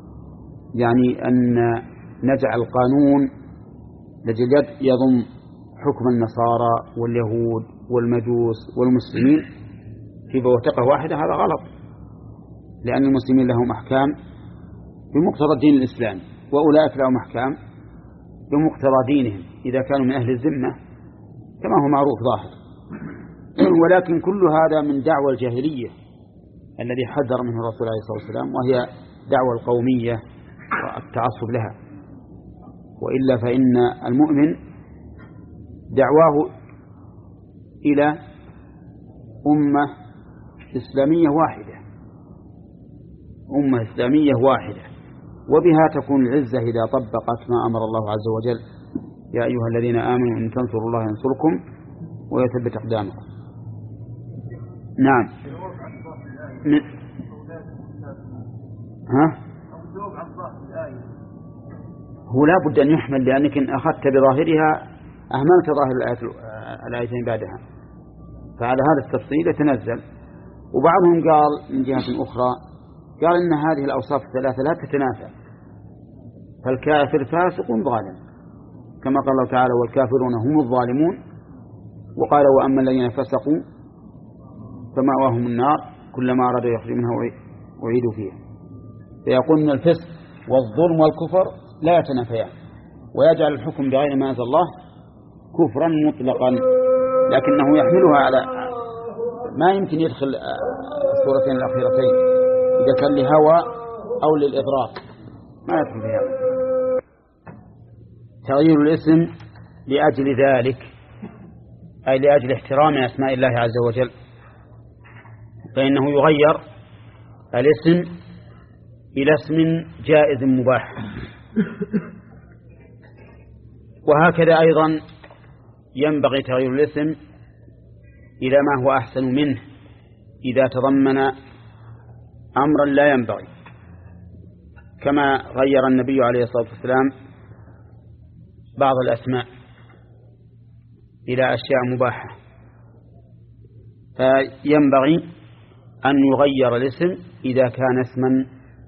يعني أن نجعل القانون لجل يضم حكم النصارى واليهود والمجوس والمسلمين في بوتقة واحدة، هذا غلط، لأن المسلمين لهم أحكام بمقتضى الدين الإسلامي، وأولئك لهم أحكام بمقتضى دينهم إذا كانوا من أهل الذمة كما هو معروف ظاهر. ولكن كل هذا من دعوى الجاهلية الذي حذر منه الرسول عليه الصلاة والسلام، وهي دعوى القومية والتعصب لها. وإلا فإن المؤمن دعواه إلى أمة إسلامية واحدة، أمة إسلامية واحدة، وبها تكون العزة إذا طبقت ما أمر الله عز وجل: يا أيها الذين آمنوا إن تنصروا الله ينصركم ويثبت أقدامكم. نعم. ن... ها؟ هو لا بد أن يحمل، لأنك إن أخذت بظاهرها أهملت ظاهر الآية الآيتين بعدها، فعلى هذا التفصيل يتنزل. وبعضهم قال من جهة أخرى قال إن هذه الأوصاف الثلاثة لا تتنافى، فالكافر فاسق ظالم كما قال الله تعالى: والكافرون هم الظالمون. وقال: وأما الذين فسقوا فمأواهم النار كلما أرادوا يخرجوا منها أعيدوا فيها. فيقول إن الفسق والظلم والكفر لا يتنافيان، ويجعل الحكم بغير ما أنزل الله كفرا مطلقا، لكنه يحملها على ما يمكن يدخل الصورتين الأخيرتين إذا كان لهوى أو للإضرار ما يدخل فيها. تغيير الاسم لأجل ذلك أي لأجل احترام أسماء الله عز وجل، فإنه يغير الاسم إلى اسم جائز مباح. وهكذا أيضا ينبغي تغيير الاسم إلى ما هو أحسن منه إذا تضمن أمرا لا ينبغي، كما غير النبي عليه الصلاة والسلام بعض الأسماء إلى أشياء مباحة، فينبغي أن يغير الاسم إذا كان اسما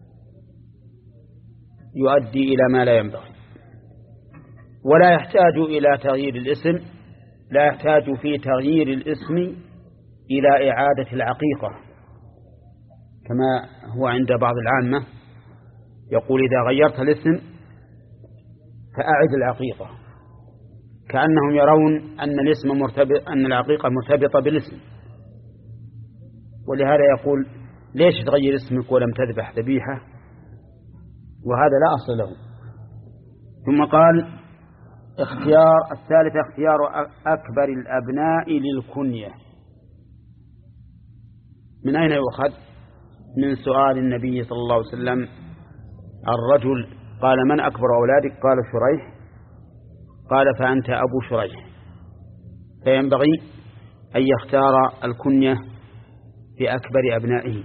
يؤدي إلى ما لا ينبغي. ولا يحتاج إلى تغيير الاسم لا يحتاج في تغيير الاسم إلى إعادة العقيقة، كما هو عند بعض العامة يقول: إذا غيرت الاسم فأعد العقيقة، كأنهم يرون أن الاسم مرتبط أن العقيقة مرتبطة بالاسم، ولهذا يقول ليش تغير اسمك ولم تذبح ذبيحة، وهذا لا أصل له. ثم قال اختيار الثالث اختيار أكبر الأبناء للكنية. من أين يؤخذ؟ من سؤال النبي صلى الله عليه وسلم الرجل قال من أكبر أولادك؟ قال شريح. قال فأنت أبو شريح. فينبغي أن يختار الكنية بأكبر أبنائه،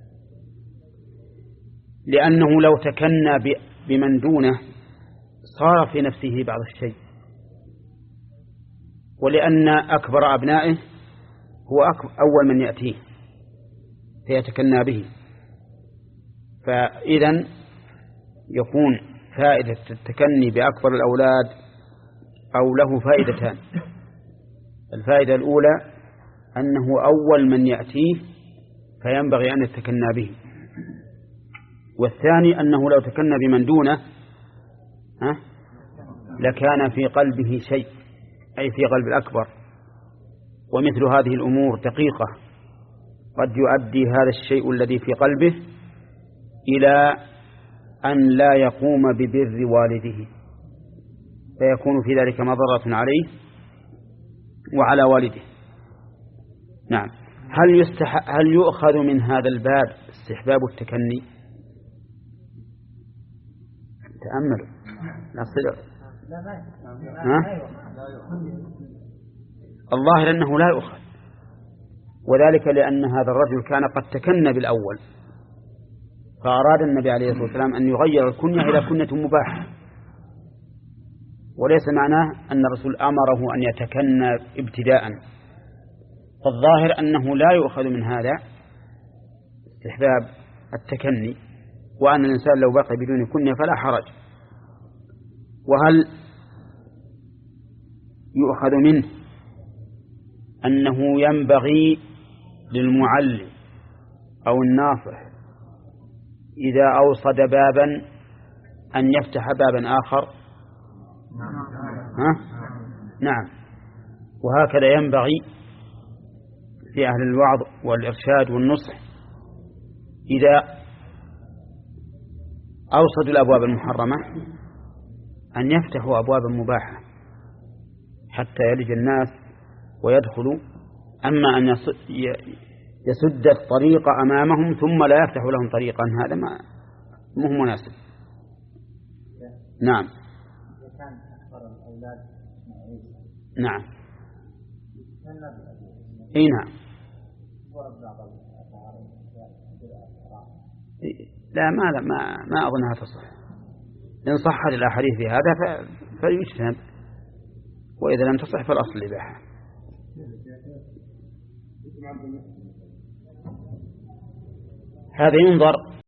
لأنه لو تكنى بمن دونه صار في نفسه بعض الشيء، ولأن أكبر أبنائه هو أول من يأتيه فيتكنى به. فإذن يكون فائدة التكني بأكبر الأولاد أو له فائدتان. الفائدة الأولى أنه أول من يأتيه فينبغي أن يتكنى به، والثاني أنه لو تكنى بمن دونه ها لكان في قلبه شيء، أي في قلب الأكبر. ومثل هذه الأمور دقيقة، قد يؤدي هذا الشيء الذي في قلبه إلى أن لا يقوم ببر والده، فيكون في ذلك مضرة عليه وعلى والده. نعم. هل يستح... هل يؤخذ من هذا الباب استحباب التكني؟ تأملوا لا صدق. ها؟ الظاهر أنه لا يؤخذ، وذلك لأن هذا الرجل كان قد تكنى بالأول، فأراد النبي عليه الصلاة والسلام أن يغير الكنية إلى كنية مباحة، وليس معناه أن الرسول أمره أن يتكنى ابتداء. فالظاهر أنه لا يؤخذ من هذا استحباب التكني، وأن الإنسان لو بقي بدون كنية فلا حرج. وهل يؤخذ منه أنه ينبغي للمعلم أو الناصح إذا أوصد بابا أن يفتح بابا آخر؟ ها؟ نعم. وهكذا ينبغي في أهل الوعظ والإرشاد والنصح إذا أوصدوا الأبواب المحرمة أن يفتحوا أبوابا مباحة حتى يلج الناس ويدخلوا. أما أن يسد الطريق أمامهم ثم لا يفتح لهم طريقا، هذا ما مو مناسب. نعم. نعم. اي نعم. لا ما لا ما ما أظنها تصح. إن صحت الأحاديث في هذا فيجتنب، وإذا لم تصح فالأصل الإباحة. هذا ينظر